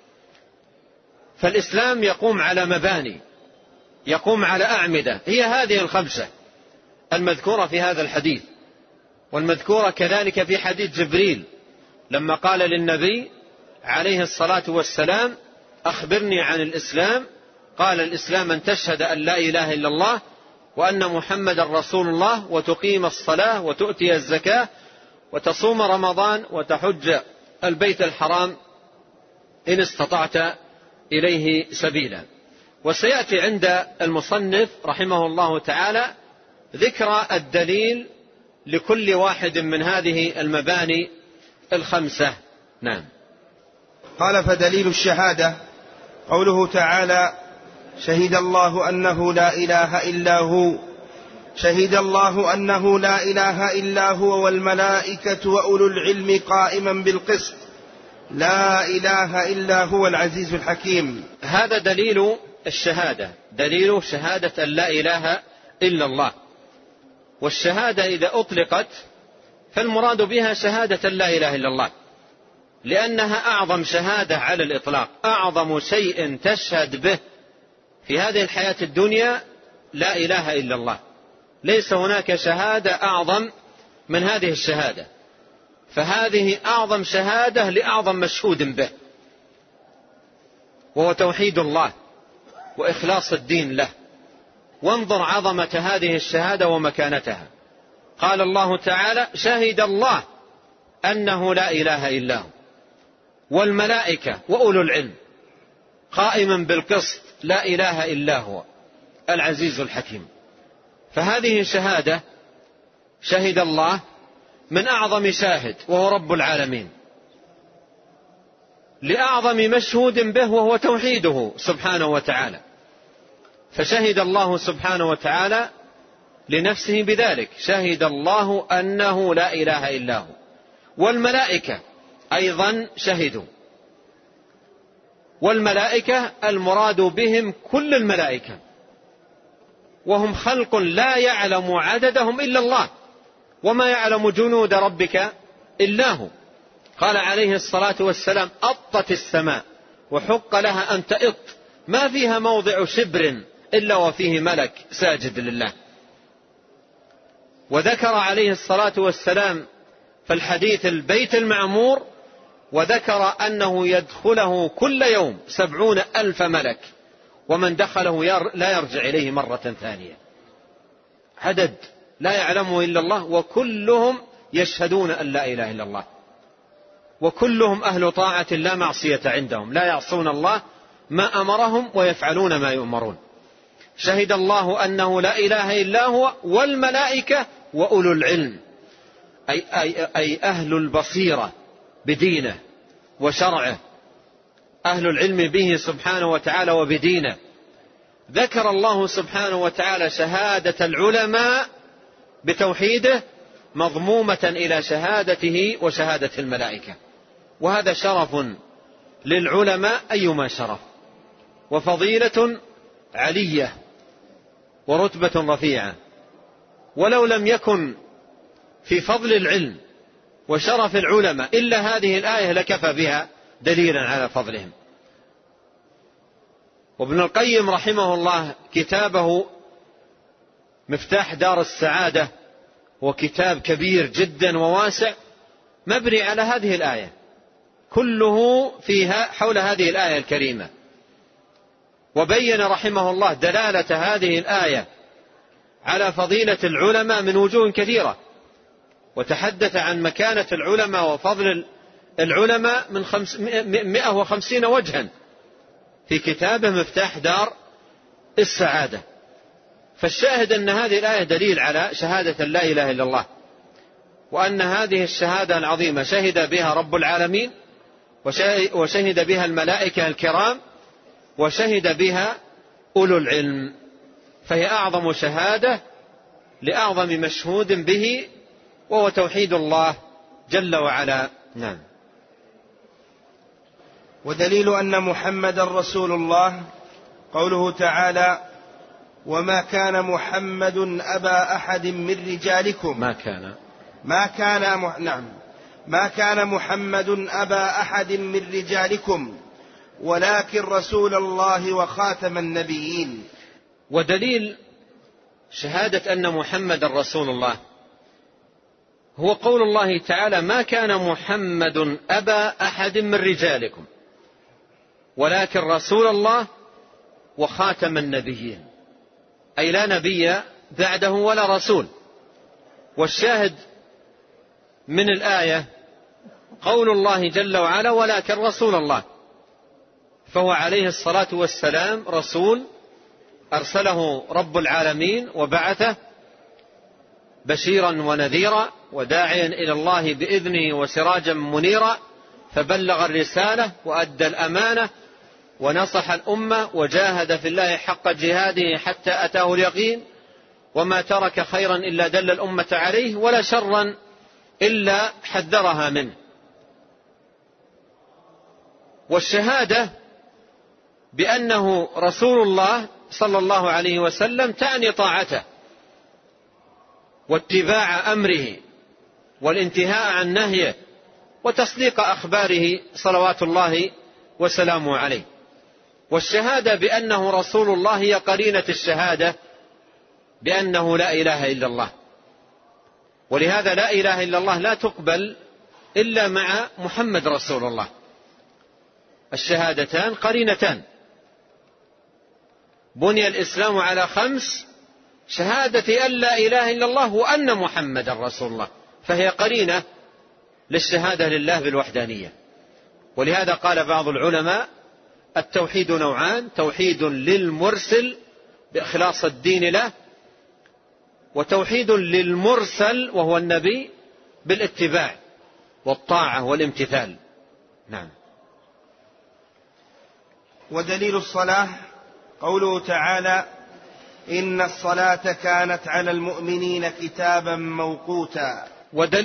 فالإسلام يقوم على مباني، يقوم على أعمدة، هي هذه 5 المذكورة في هذا الحديث، والمذكورة كذلك في حديث جبريل لما قال للنبي عليه الصلاة والسلام: أخبرني عن الإسلام. قال: الإسلام أن تشهد أن لا إله إلا الله وأن محمد رسول الله، وتقيم الصلاة، وتؤتي الزكاة، وتصوم رمضان، وتحج البيت الحرام إن استطعت إليه سبيلا. وسيأتي عند المصنف رحمه الله تعالى ذكر الدليل لكل واحد من هذه المباني 5. نعم. قال: فدليل الشهادة قوله تعالى: شهد الله أنه لا إله إلا هو، شهد الله أنه لا إله إلا هو والملائكة وأولو العلم قائما بالقسط، لا إله إلا هو العزيز الحكيم. هذا دليل الشهادة، دليل شهادة أن لا إله إلا الله. والشهادة إذا أطلقت فالمراد بها شهادة لا إله إلا الله، لأنها أعظم شهادة على الإطلاق، أعظم شيء تشهد به في هذه الحياة الدنيا لا إله إلا الله. ليس هناك شهادة أعظم من هذه الشهادة، فهذه أعظم شهادة لأعظم مشهود به، وهو توحيد الله وإخلاص الدين له. وانظر عظمة هذه الشهادة ومكانتها. قال الله تعالى: شهد الله أنه لا إله إلا هو والملائكة وأولو العلم قائما بالقسط، لا إله إلا هو العزيز الحكيم. فهذه شهادة شهد الله من أعظم شاهد وهو رب العالمين، لأعظم مشهود به وهو توحيده سبحانه وتعالى. فشهد الله سبحانه وتعالى لنفسه بذلك، شهد الله أنه لا إله إلا هو. والملائكة أيضا شهدوا، والملائكة المراد بهم كل الملائكة، وهم خلق لا يعلم عددهم إلا الله، وما يعلم جنود ربك إلا هو. قال عليه الصلاة والسلام: أطت السماء وحق لها أن تئط، ما فيها موضع شبر إلا وفيه ملك ساجد لله. وذكر عليه الصلاة والسلام في الحديث البيت المعمور، وذكر أنه يدخله كل يوم 70,000 ملك، ومن دخله لا يرجع إليه مرة ثانية. عدد لا يعلمه إلا الله، وكلهم يشهدون أن لا إله إلا الله، وكلهم أهل طاعة لا معصية عندهم، لا يعصون الله ما أمرهم ويفعلون ما يؤمرون. شهد الله أنه لا إله إلا هو والملائكة وأولو العلم، أي أهل البصيرة بدينه وشرعه، أهل العلم به سبحانه وتعالى وبدينه. ذكر الله سبحانه وتعالى شهادة العلماء بتوحيده مضمومة إلى شهادته وشهادة الملائكة، وهذا شرف للعلماء أيما شرف، وفضيلة علية ورتبة رفيعة. ولو لم يكن في فضل العلم وشرف العلماء إلا هذه الآية لكفى بها دليلا على فضلهم. وابن القيم رحمه الله كتابه مفتاح دار السعادة، وكتاب كبير جدا وواسع مبني على هذه الآية، كله فيها حول هذه الآية الكريمة. وبين رحمه الله دلالة هذه الآية على فضيلة العلماء من وجوه كثيرة، وتحدث عن مكانة العلماء وفضل العلماء من 150 وجها في كتابه مفتاح دار السعادة. فالشاهد أن هذه الآية دليل على شهادة لا إله إلا الله، وأن هذه الشهادة العظيمة شهد بها رب العالمين، وشهد بها الملائكة الكرام، وشهد بها أولو العلم، فهي أعظم شهادة لأعظم مشهود به، وهو توحيد الله جل وعلا. نعم. ودليل أن محمد رسول الله قوله تعالى: وما كان محمد أبا أحد من رجالكم. ما كان محمد أبا أحد من رجالكم ولكن رسول الله وخاتم النبيين. ودليل شهادة أن محمد رسول الله هو قول الله تعالى: ما كان محمد أبا أحد من رجالكم ولكن رسول الله وخاتم النبيين، أي لا نبي بعده ولا رسول. والشاهد من الآية قول الله جل وعلا: ولكن رسول الله، فهو عليه الصلاة والسلام رسول أرسله رب العالمين وبعثه بشيرا ونذيرا وداعيا إلى الله بإذنه وسراجا منيرا، فبلغ الرسالة وأدى الأمانة ونصح الأمة وجاهد في الله حق جهاده حتى أتاه اليقين، وما ترك خيرا إلا دل الأمة عليه، ولا شرا إلا حذرها منه. والشهادة بأنه رسول الله صلى الله عليه وسلم تعني طاعته واتباع أمره والانتهاء عن نهيه وتصديق أخباره صلوات الله وسلامه عليه. والشهادة بأنه رسول الله هي قرينة الشهادة بأنه لا إله إلا الله، ولهذا لا إله إلا الله لا تقبل إلا مع محمد رسول الله. الشهادتان قرينتان. بني الإسلام على 5: شهادة أن لا إله إلا الله وأن محمد رسول الله، فهي قرينة للشهادة لله بالوحدانية. ولهذا قال بعض العلماء: التوحيد نوعان: توحيد للمرسل بإخلاص الدين له، وتوحيد للمرسل وهو النبي بالاتباع والطاعة والامتثال. نعم. ودليل الصلاة قوله تعالى: إن الصلاة كانت على المؤمنين كتابا موقوتا.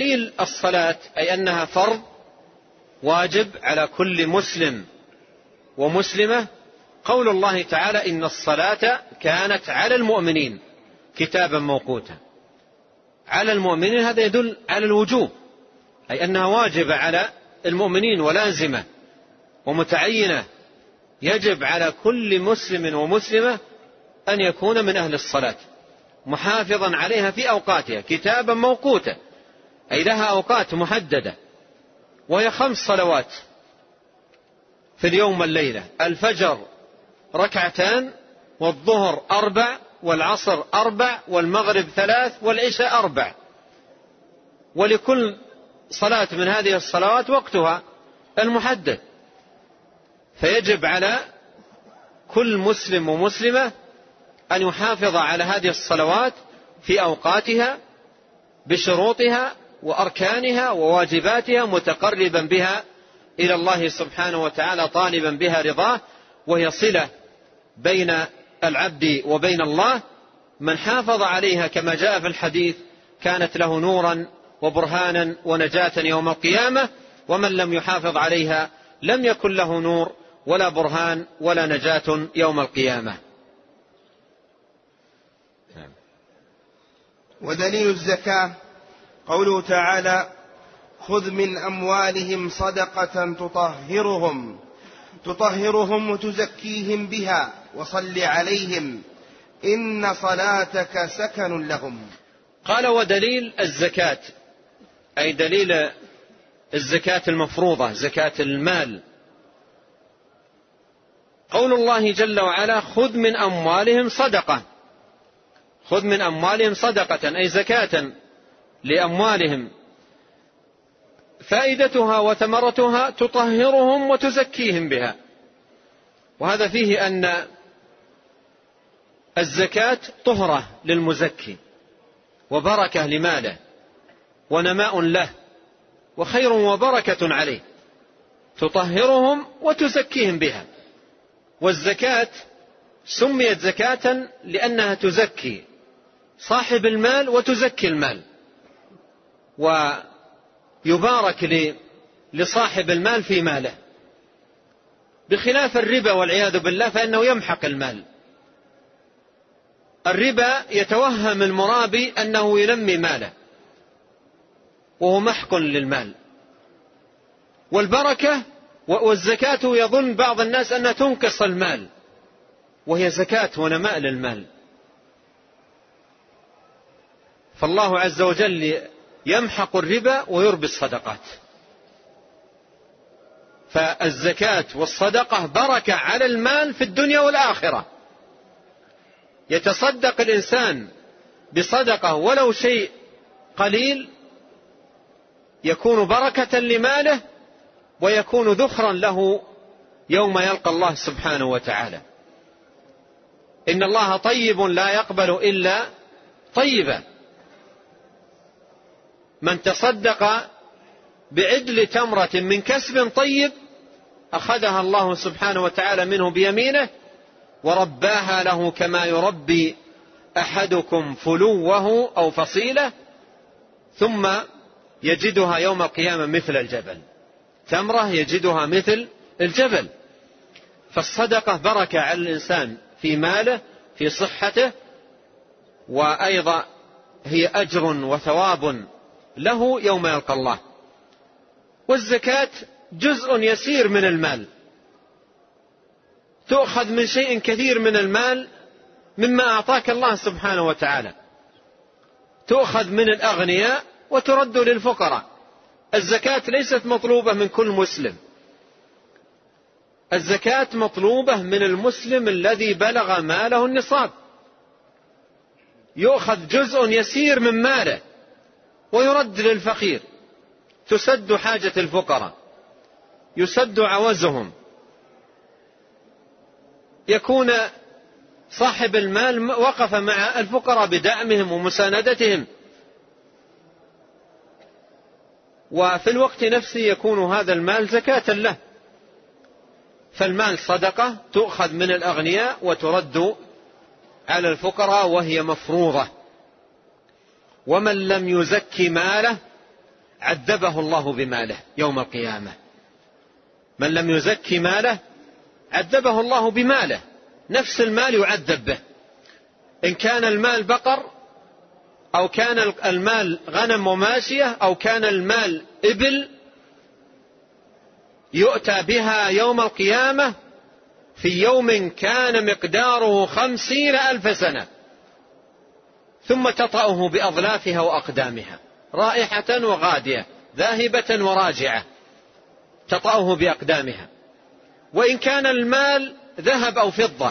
ودليل الصلاة أي أنها فرض واجب على كل مسلم ومسلمة قول الله تعالى إن الصلاة كانت على المؤمنين كتابا موقوتا. على المؤمنين هذا يدل على الوجوب، أي أنها واجبة على المؤمنين ولازمة ومتعينة. يجب على كل مسلم ومسلمة أن يكون من أهل الصلاة محافظا عليها في أوقاتها كتابا موقوتا، أي لها أوقات محددة، وهي 5 صلوات في اليوم والليلة: الفجر 2 والظهر 4 والعصر 4 والمغرب 3 والعشاء 4. ولكل صلاة من هذه الصلوات وقتها المحدد. فيجب على كل مسلم ومسلمة أن يحافظ على هذه الصلوات في أوقاتها بشروطها وأركانها وواجباتها، متقربا بها إلى الله سبحانه وتعالى، طالبا بها رضاه، وهي صلة بين العبد وبين الله. من حافظ عليها كما جاء في الحديث كانت له نورا وبرهانا ونجاة يوم القيامة، ومن لم يحافظ عليها لم يكن له نور ولا برهان ولا نجاة يوم القيامة. ودليل الزكاة قوله تعالى: خذ من أموالهم صدقة تطهرهم وتزكيهم بها وصل عليهم إن صلاتك سكن لهم. قال: ودليل الزكاة، أي دليل الزكاة المفروضة، زكاة المال، قول الله جل وعلا: خذ من أموالهم صدقة. خذ من أموالهم صدقة أي زكاة لأموالهم، فائدتها وثمرتها تطهرهم وتزكيهم بها. وهذا فيه أن الزكاة طهرة للمزكي وبركة لماله ونماء له وخير وبركة عليه، تطهرهم وتزكيهم بها. والزكاة سميت زكاة لأنها تزكي صاحب المال وتزكي المال، ويبارك لصاحب المال في ماله، بخلاف الربا والعياذ بالله فإنه يمحق المال. الربا يتوهم المرابي أنه ينمي ماله وهو محق للمال. والبركة والزكاة يظن بعض الناس أنها تنقص المال، وهي زكاة ونماء للمال. فالله عز وجل يمحق الربا ويربي الصدقات. فالزكاة والصدقة بركة على المال في الدنيا والآخرة. يتصدق الإنسان بصدقة ولو شيء قليل يكون بركة لماله ويكون ذخرا له يوم يلقى الله سبحانه وتعالى. إن الله طيب لا يقبل إلا طيبا. من تصدق بعدل تمرة من كسب طيب أخذها الله سبحانه وتعالى منه بيمينه ورباها له كما يربي أحدكم فلوه أو فصيله، ثم يجدها يوم القيامة مثل الجبل. تمرة يجدها مثل الجبل. فالصدقة بركة على الإنسان في ماله في صحته، وأيضا هي أجر وثواب له يوم يلقى الله. والزكاة جزء يسير من المال، تؤخذ من شيء كثير من المال مما أعطاك الله سبحانه وتعالى، تؤخذ من الأغنياء وترد للفقراء. الزكاة ليست مطلوبة من كل مسلم، الزكاة مطلوبة من المسلم الذي بلغ ماله النصاب. يؤخذ جزء يسير من ماله ويرد للفقير، تسد حاجة الفقراء، يسد عوزهم، يكون صاحب المال وقف مع الفقراء بدعمهم ومساندتهم، وفي الوقت نفسه يكون هذا المال زكاة له. فالمال صدقة تؤخذ من الأغنياء وترد على الفقراء وهي مفروضة. ومن لم يزكي ماله عذبه الله بماله يوم القيامة. من لم يزكي ماله عذبه الله بماله، نفس المال يعذب به، إن كان المال بقر أو كان المال غنم وماشية أو كان المال إبل، يؤتى بها يوم القيامة في يوم كان مقداره 50,000 سنة، ثم تطأه بأظلافها وأقدامها رائحة وغادية ذاهبة وراجعة، تطأه بأقدامها. وإن كان المال ذهب أو فضة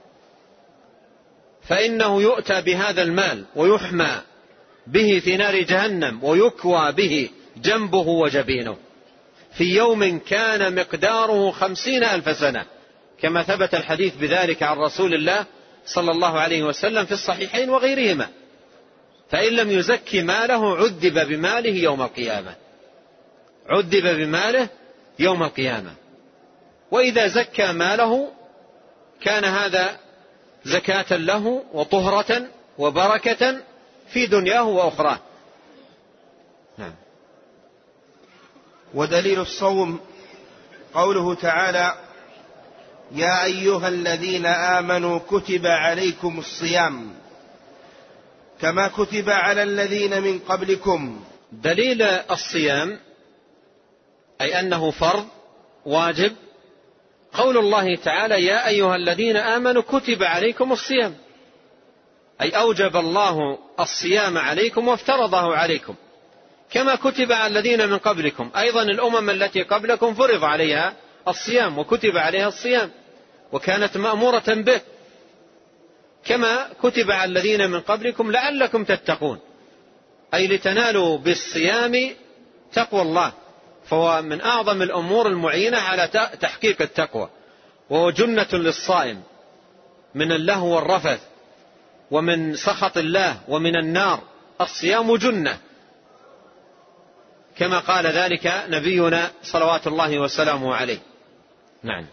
فإنه يؤتى بهذا المال ويحمى به في نار جهنم ويكوى به جنبه وجبينه في يوم كان مقداره 50,000 سنة، كما ثبت الحديث بذلك عن رسول الله صلى الله عليه وسلم في الصحيحين وغيرهما. فإن لم يزكي ماله عذب بماله يوم القيامة، عذب بماله يوم القيامة. وإذا زكى ماله كان هذا زكاة له وطهرة وبركة في دنياه وأخراه. نعم. ودليل الصوم قوله تعالى: يا أيها الذين آمنوا كتب عليكم الصيام كما كتب على الذين من قبلكم. دليل الصيام أي أنه فرض واجب قول الله تعالى: يا أيها الذين آمنوا كتب عليكم الصيام، أي أوجب الله الصيام عليكم وافترضه عليكم كما كتب على الذين من قبلكم. أيضا الأمم التي قبلكم فرض عليها الصيام وكتب عليها الصيام وكانت مأمورة به، كما كتب على الذين من قبلكم لعلكم تتقون، أي لتنالوا بالصيام تقوى الله، فهو من أعظم الأمور المعينة على تحقيق التقوى، وهو جنة للصائم من اللهو والرفث ومن سخط الله ومن النار. الصيام جنة كما قال ذلك نبينا صلوات الله وسلامه عليه. نعم.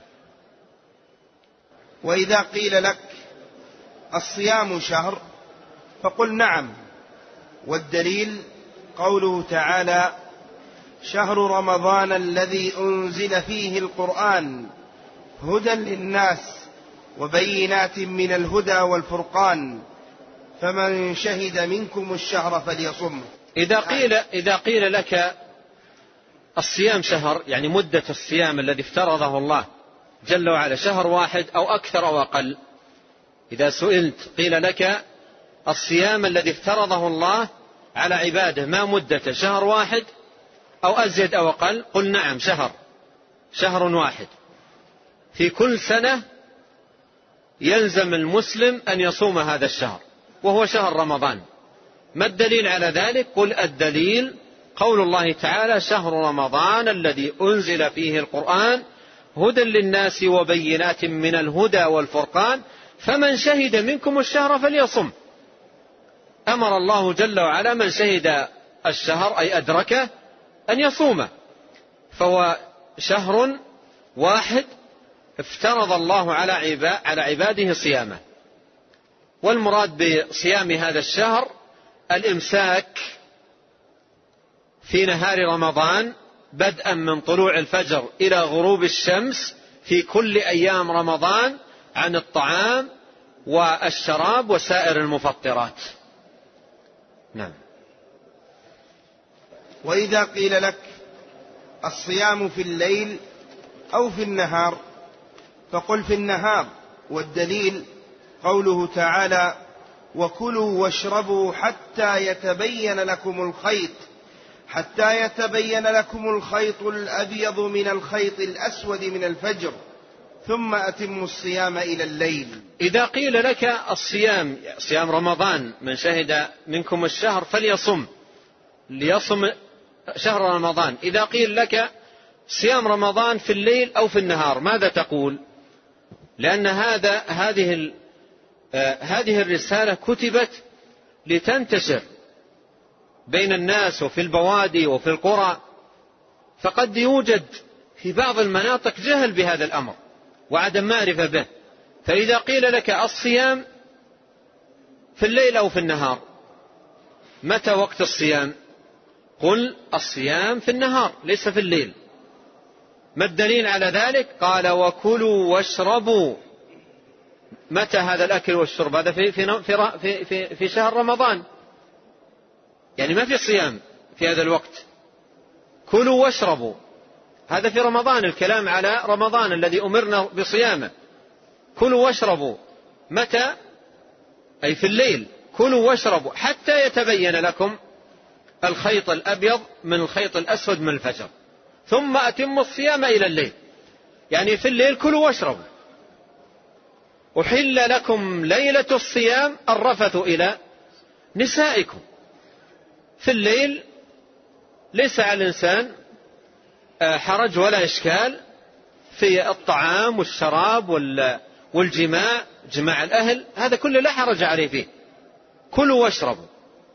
وإذا قيل لك الصيام شهر فقل نعم، والدليل قوله تعالى: شهر رمضان الذي أنزل فيه القرآن هدى للناس وبينات من الهدى والفرقان فمن شهد منكم الشهر فليصمه. إذا قيل لك الصيام شهر، يعني مدة الصيام الذي افترضه الله جل وعلا شهر واحد أو أكثر أو أقل، إذا سئلت قيل لك الصيام الذي افترضه الله على عباده ما مدته، شهر واحد أو أزيد أو أقل، قل نعم، شهر واحد. في كل سنة يلزم المسلم أن يصوم هذا الشهر وهو شهر رمضان. ما الدليل على ذلك؟ قل الدليل قول الله تعالى: شهر رمضان الذي أنزل فيه القرآن هدى للناس وبينات من الهدى والفرقان فمن شهد منكم الشهر فليصم. أمر الله جل وعلا من شهد الشهر أي أدركه أن يصومه، فهو شهر واحد افترض الله على عباده صيامه. والمراد بصيام هذا الشهر الإمساك في نهار رمضان بدءا من طلوع الفجر إلى غروب الشمس في كل أيام رمضان عن الطعام والشراب وسائر المفطرات. نعم. وإذا قيل لك الصيام في الليل أو في النهار فقل في النهار، والدليل قوله تعالى: وكلوا واشربوا حتى يتبين لكم الخيط الأبيض من الخيط الأسود من الفجر ثم أتموا الصيام إلى الليل. إذا قيل لك الصيام صيام رمضان من شهد منكم الشهر فليصم، ليصم شهر رمضان. إذا قيل لك صيام رمضان في الليل أو في النهار ماذا تقول؟ لأن هذه الرسالة كتبت لتنتشر بين الناس وفي البوادي وفي القرى، فقد يوجد في بعض المناطق جهل بهذا الأمر وعدم معرفة به. فإذا قيل لك الصيام في الليل أو في النهار متى وقت الصيام؟ قل الصيام في النهار ليس في الليل، ما الدليل على ذلك؟ قال وكلوا واشربوا. متى هذا الأكل والشرب؟ هذا في شهر رمضان، يعني ما في صيام في هذا الوقت. كلوا واشربوا هذا في رمضان، الكلام على رمضان الذي أمرنا بصيامه. كلوا واشربوا متى؟ أي في الليل. كلوا واشربوا حتى يتبين لكم الخيط الأبيض من الخيط الأسود من الفجر، ثم أتموا الصيام إلى الليل. يعني في الليل كلوا واشربوا. أحل لكم ليلة الصيام الرفث إلى نسائكم. في الليل ليس على الإنسان حرج ولا إشكال في الطعام والشراب والجماع، جماع الأهل، هذا كله لا حرج عليه فيه. كلوا واشربوا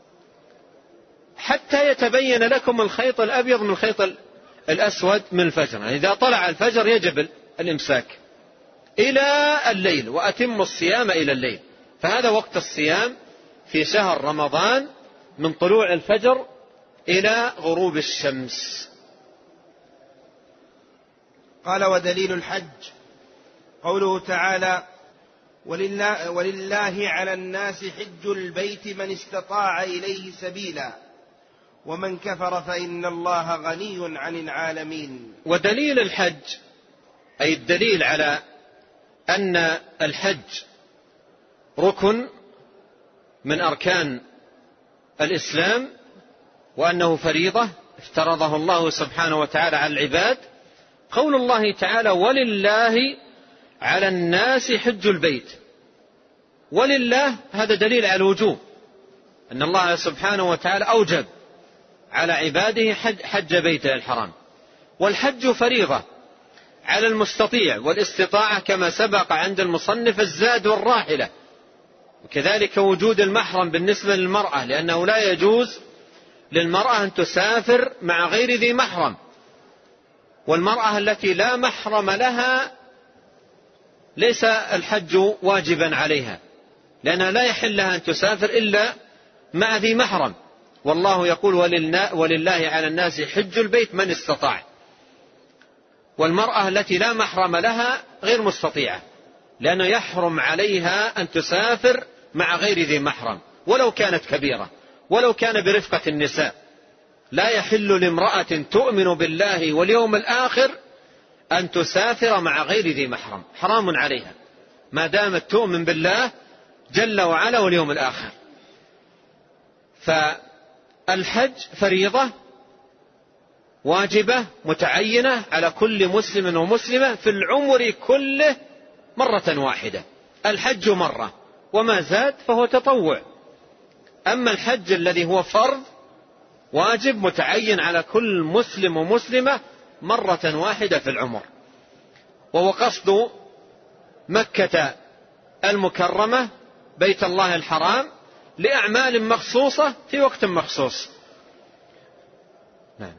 حتى يتبين لكم الخيط الأبيض من الخيط الأسود من الفجر. يعني إذا طلع الفجر يجب الإمساك إلى الليل، وأتم الصيام إلى الليل. فهذا وقت الصيام في شهر رمضان من طلوع الفجر إلى غروب الشمس. قال ودليل الحج قوله تعالى ولله على الناس حج البيت من استطاع إليه سبيلا ومن كفر فإن الله غني عن العالمين. ودليل الحج أي الدليل على أن الحج ركن من أركان الإسلام، وأنه فريضة افترضه الله سبحانه وتعالى على العباد. قول الله تعالى ولله على الناس حج البيت. ولله هذا دليل على الوجوب، أن الله سبحانه وتعالى أوجب على عباده حج بيته الحرام. والحج فريضة على المستطيع، والاستطاعة كما سبق عند المصنف الزاد والراحلة، وكذلك وجود المحرم بالنسبة للمرأة، لأنه لا يجوز للمرأة أن تسافر مع غير ذي محرم. والمرأة التي لا محرم لها ليس الحج واجبا عليها، لأنها لا يحل لها أن تسافر إلا مع ذي محرم. والله يقول ولله على الناس حج البيت من استطاع. والمرأة التي لا محرم لها غير مستطيعة، لأنه يحرم عليها أن تسافر مع غير ذي محرم ولو كانت كبيرة، ولو كان برفقة النساء. لا يحل لامرأة تؤمن بالله واليوم الآخر أن تسافر مع غير ذي محرم، حرام عليها ما دامت تؤمن بالله جل وعلا واليوم الآخر. فالحج فريضة واجبة متعينة على كل مسلم ومسلمة في العمر كله مرة واحدة. الحج مرة، وما زاد فهو تطوع. أما الحج الذي هو فرض واجب متعين على كل مسلم ومسلمة مرة واحدة في العمر. وهو قصد مكة المكرمة بيت الله الحرام لأعمال مخصوصة في وقت مخصوص. نعم.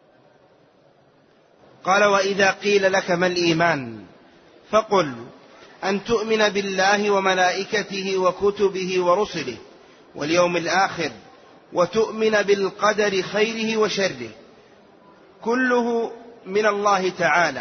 قال وإذا قيل لك ما الإيمان فقل أن تؤمن بالله وملائكته وكتبه ورسله واليوم الآخر وتؤمن بالقدر خيره وشره كله من الله تعالى.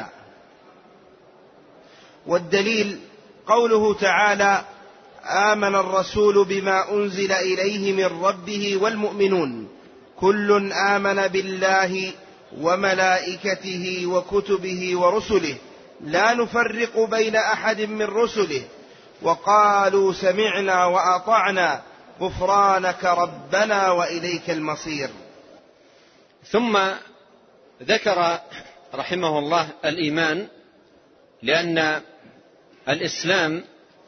والدليل قوله تعالى آمن الرسول بما أنزل إليه من ربه والمؤمنون كل آمن بالله وملائكته وكتبه ورسله لا نفرق بين أحد من رسله وقالوا سمعنا وأطعنا غفرانك ربنا وإليك المصير. ثم ذكر رحمه الله الإيمان، لأن الإسلام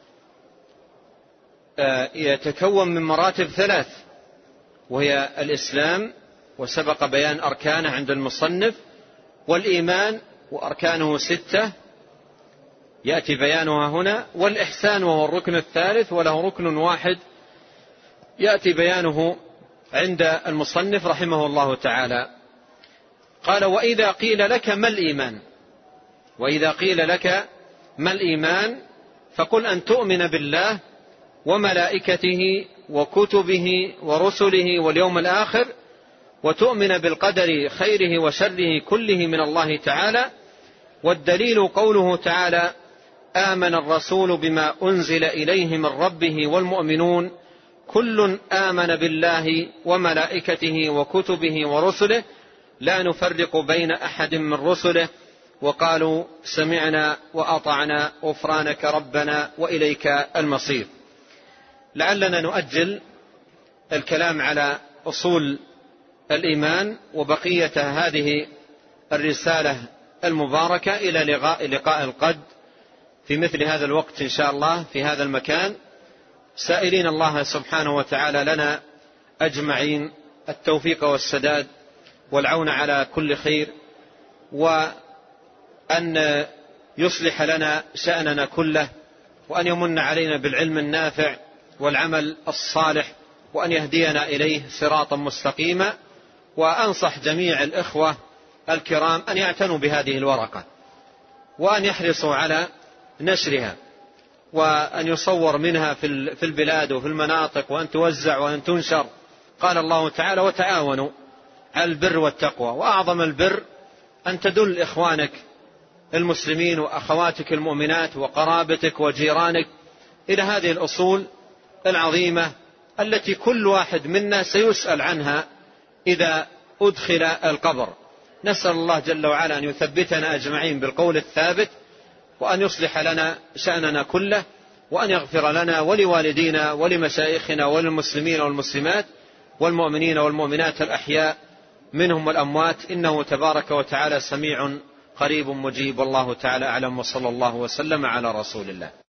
يتكون من مراتب ثلاث، وهي الإسلام وسبق بيان أركانه عند المصنف، والإيمان وأركانه 6 يأتي بيانها هنا، والإحسان وهو الركن الثالث وله ركن واحد يأتي بيانه عند المصنف رحمه الله تعالى. قال وإذا قيل لك ما الإيمان، وإذا قيل لك ما الإيمان فقل أن تؤمن بالله وملائكته وكتبه ورسله واليوم الآخر، وتؤمن بالقدر خيره وشره كله من الله تعالى، والدليل قوله تعالى: آمن الرسول بما أنزل إليه من ربه والمؤمنون كل آمن بالله وملائكته وكتبه ورسله لا نفرق بين أحد من رسله وقالوا سمعنا وأطعنا غفرانك ربنا وإليك المصير. لعلنا نؤجل الكلام على أصول الإيمان وبقية هذه الرسالة المباركة إلى لقاء القد في مثل هذا الوقت إن شاء الله في هذا المكان، سائلين الله سبحانه وتعالى لنا أجمعين التوفيق والسداد والعون على كل خير، وأن يصلح لنا شأننا كله، وأن يمن علينا بالعلم النافع والعمل الصالح، وأن يهدينا إليه صراطا مستقيما. وأنصح جميع الإخوة الكرام أن يعتنوا بهذه الورقة وأن يحرصوا على نشرها، وأن يصور منها في البلاد وفي المناطق، وأن توزع وأن تنشر. قال الله تعالى: وتعاونوا على البر والتقوى. وأعظم البر أن تدل إخوانك المسلمين وأخواتك المؤمنات وقرابتك وجيرانك إلى هذه الأصول العظيمة التي كل واحد منا سيسأل عنها إذا أدخل القبر. نسأل الله جل وعلا أن يثبتنا أجمعين بالقول الثابت، وأن يصلح لنا شأننا كله، وأن يغفر لنا ولوالدينا ولمشايخنا وللمسلمين والمسلمات والمؤمنين والمؤمنات الأحياء منهم والأموات، إنه تبارك وتعالى سميع قريب مجيب. والله تعالى أعلم، وصلى الله وسلم على رسول الله.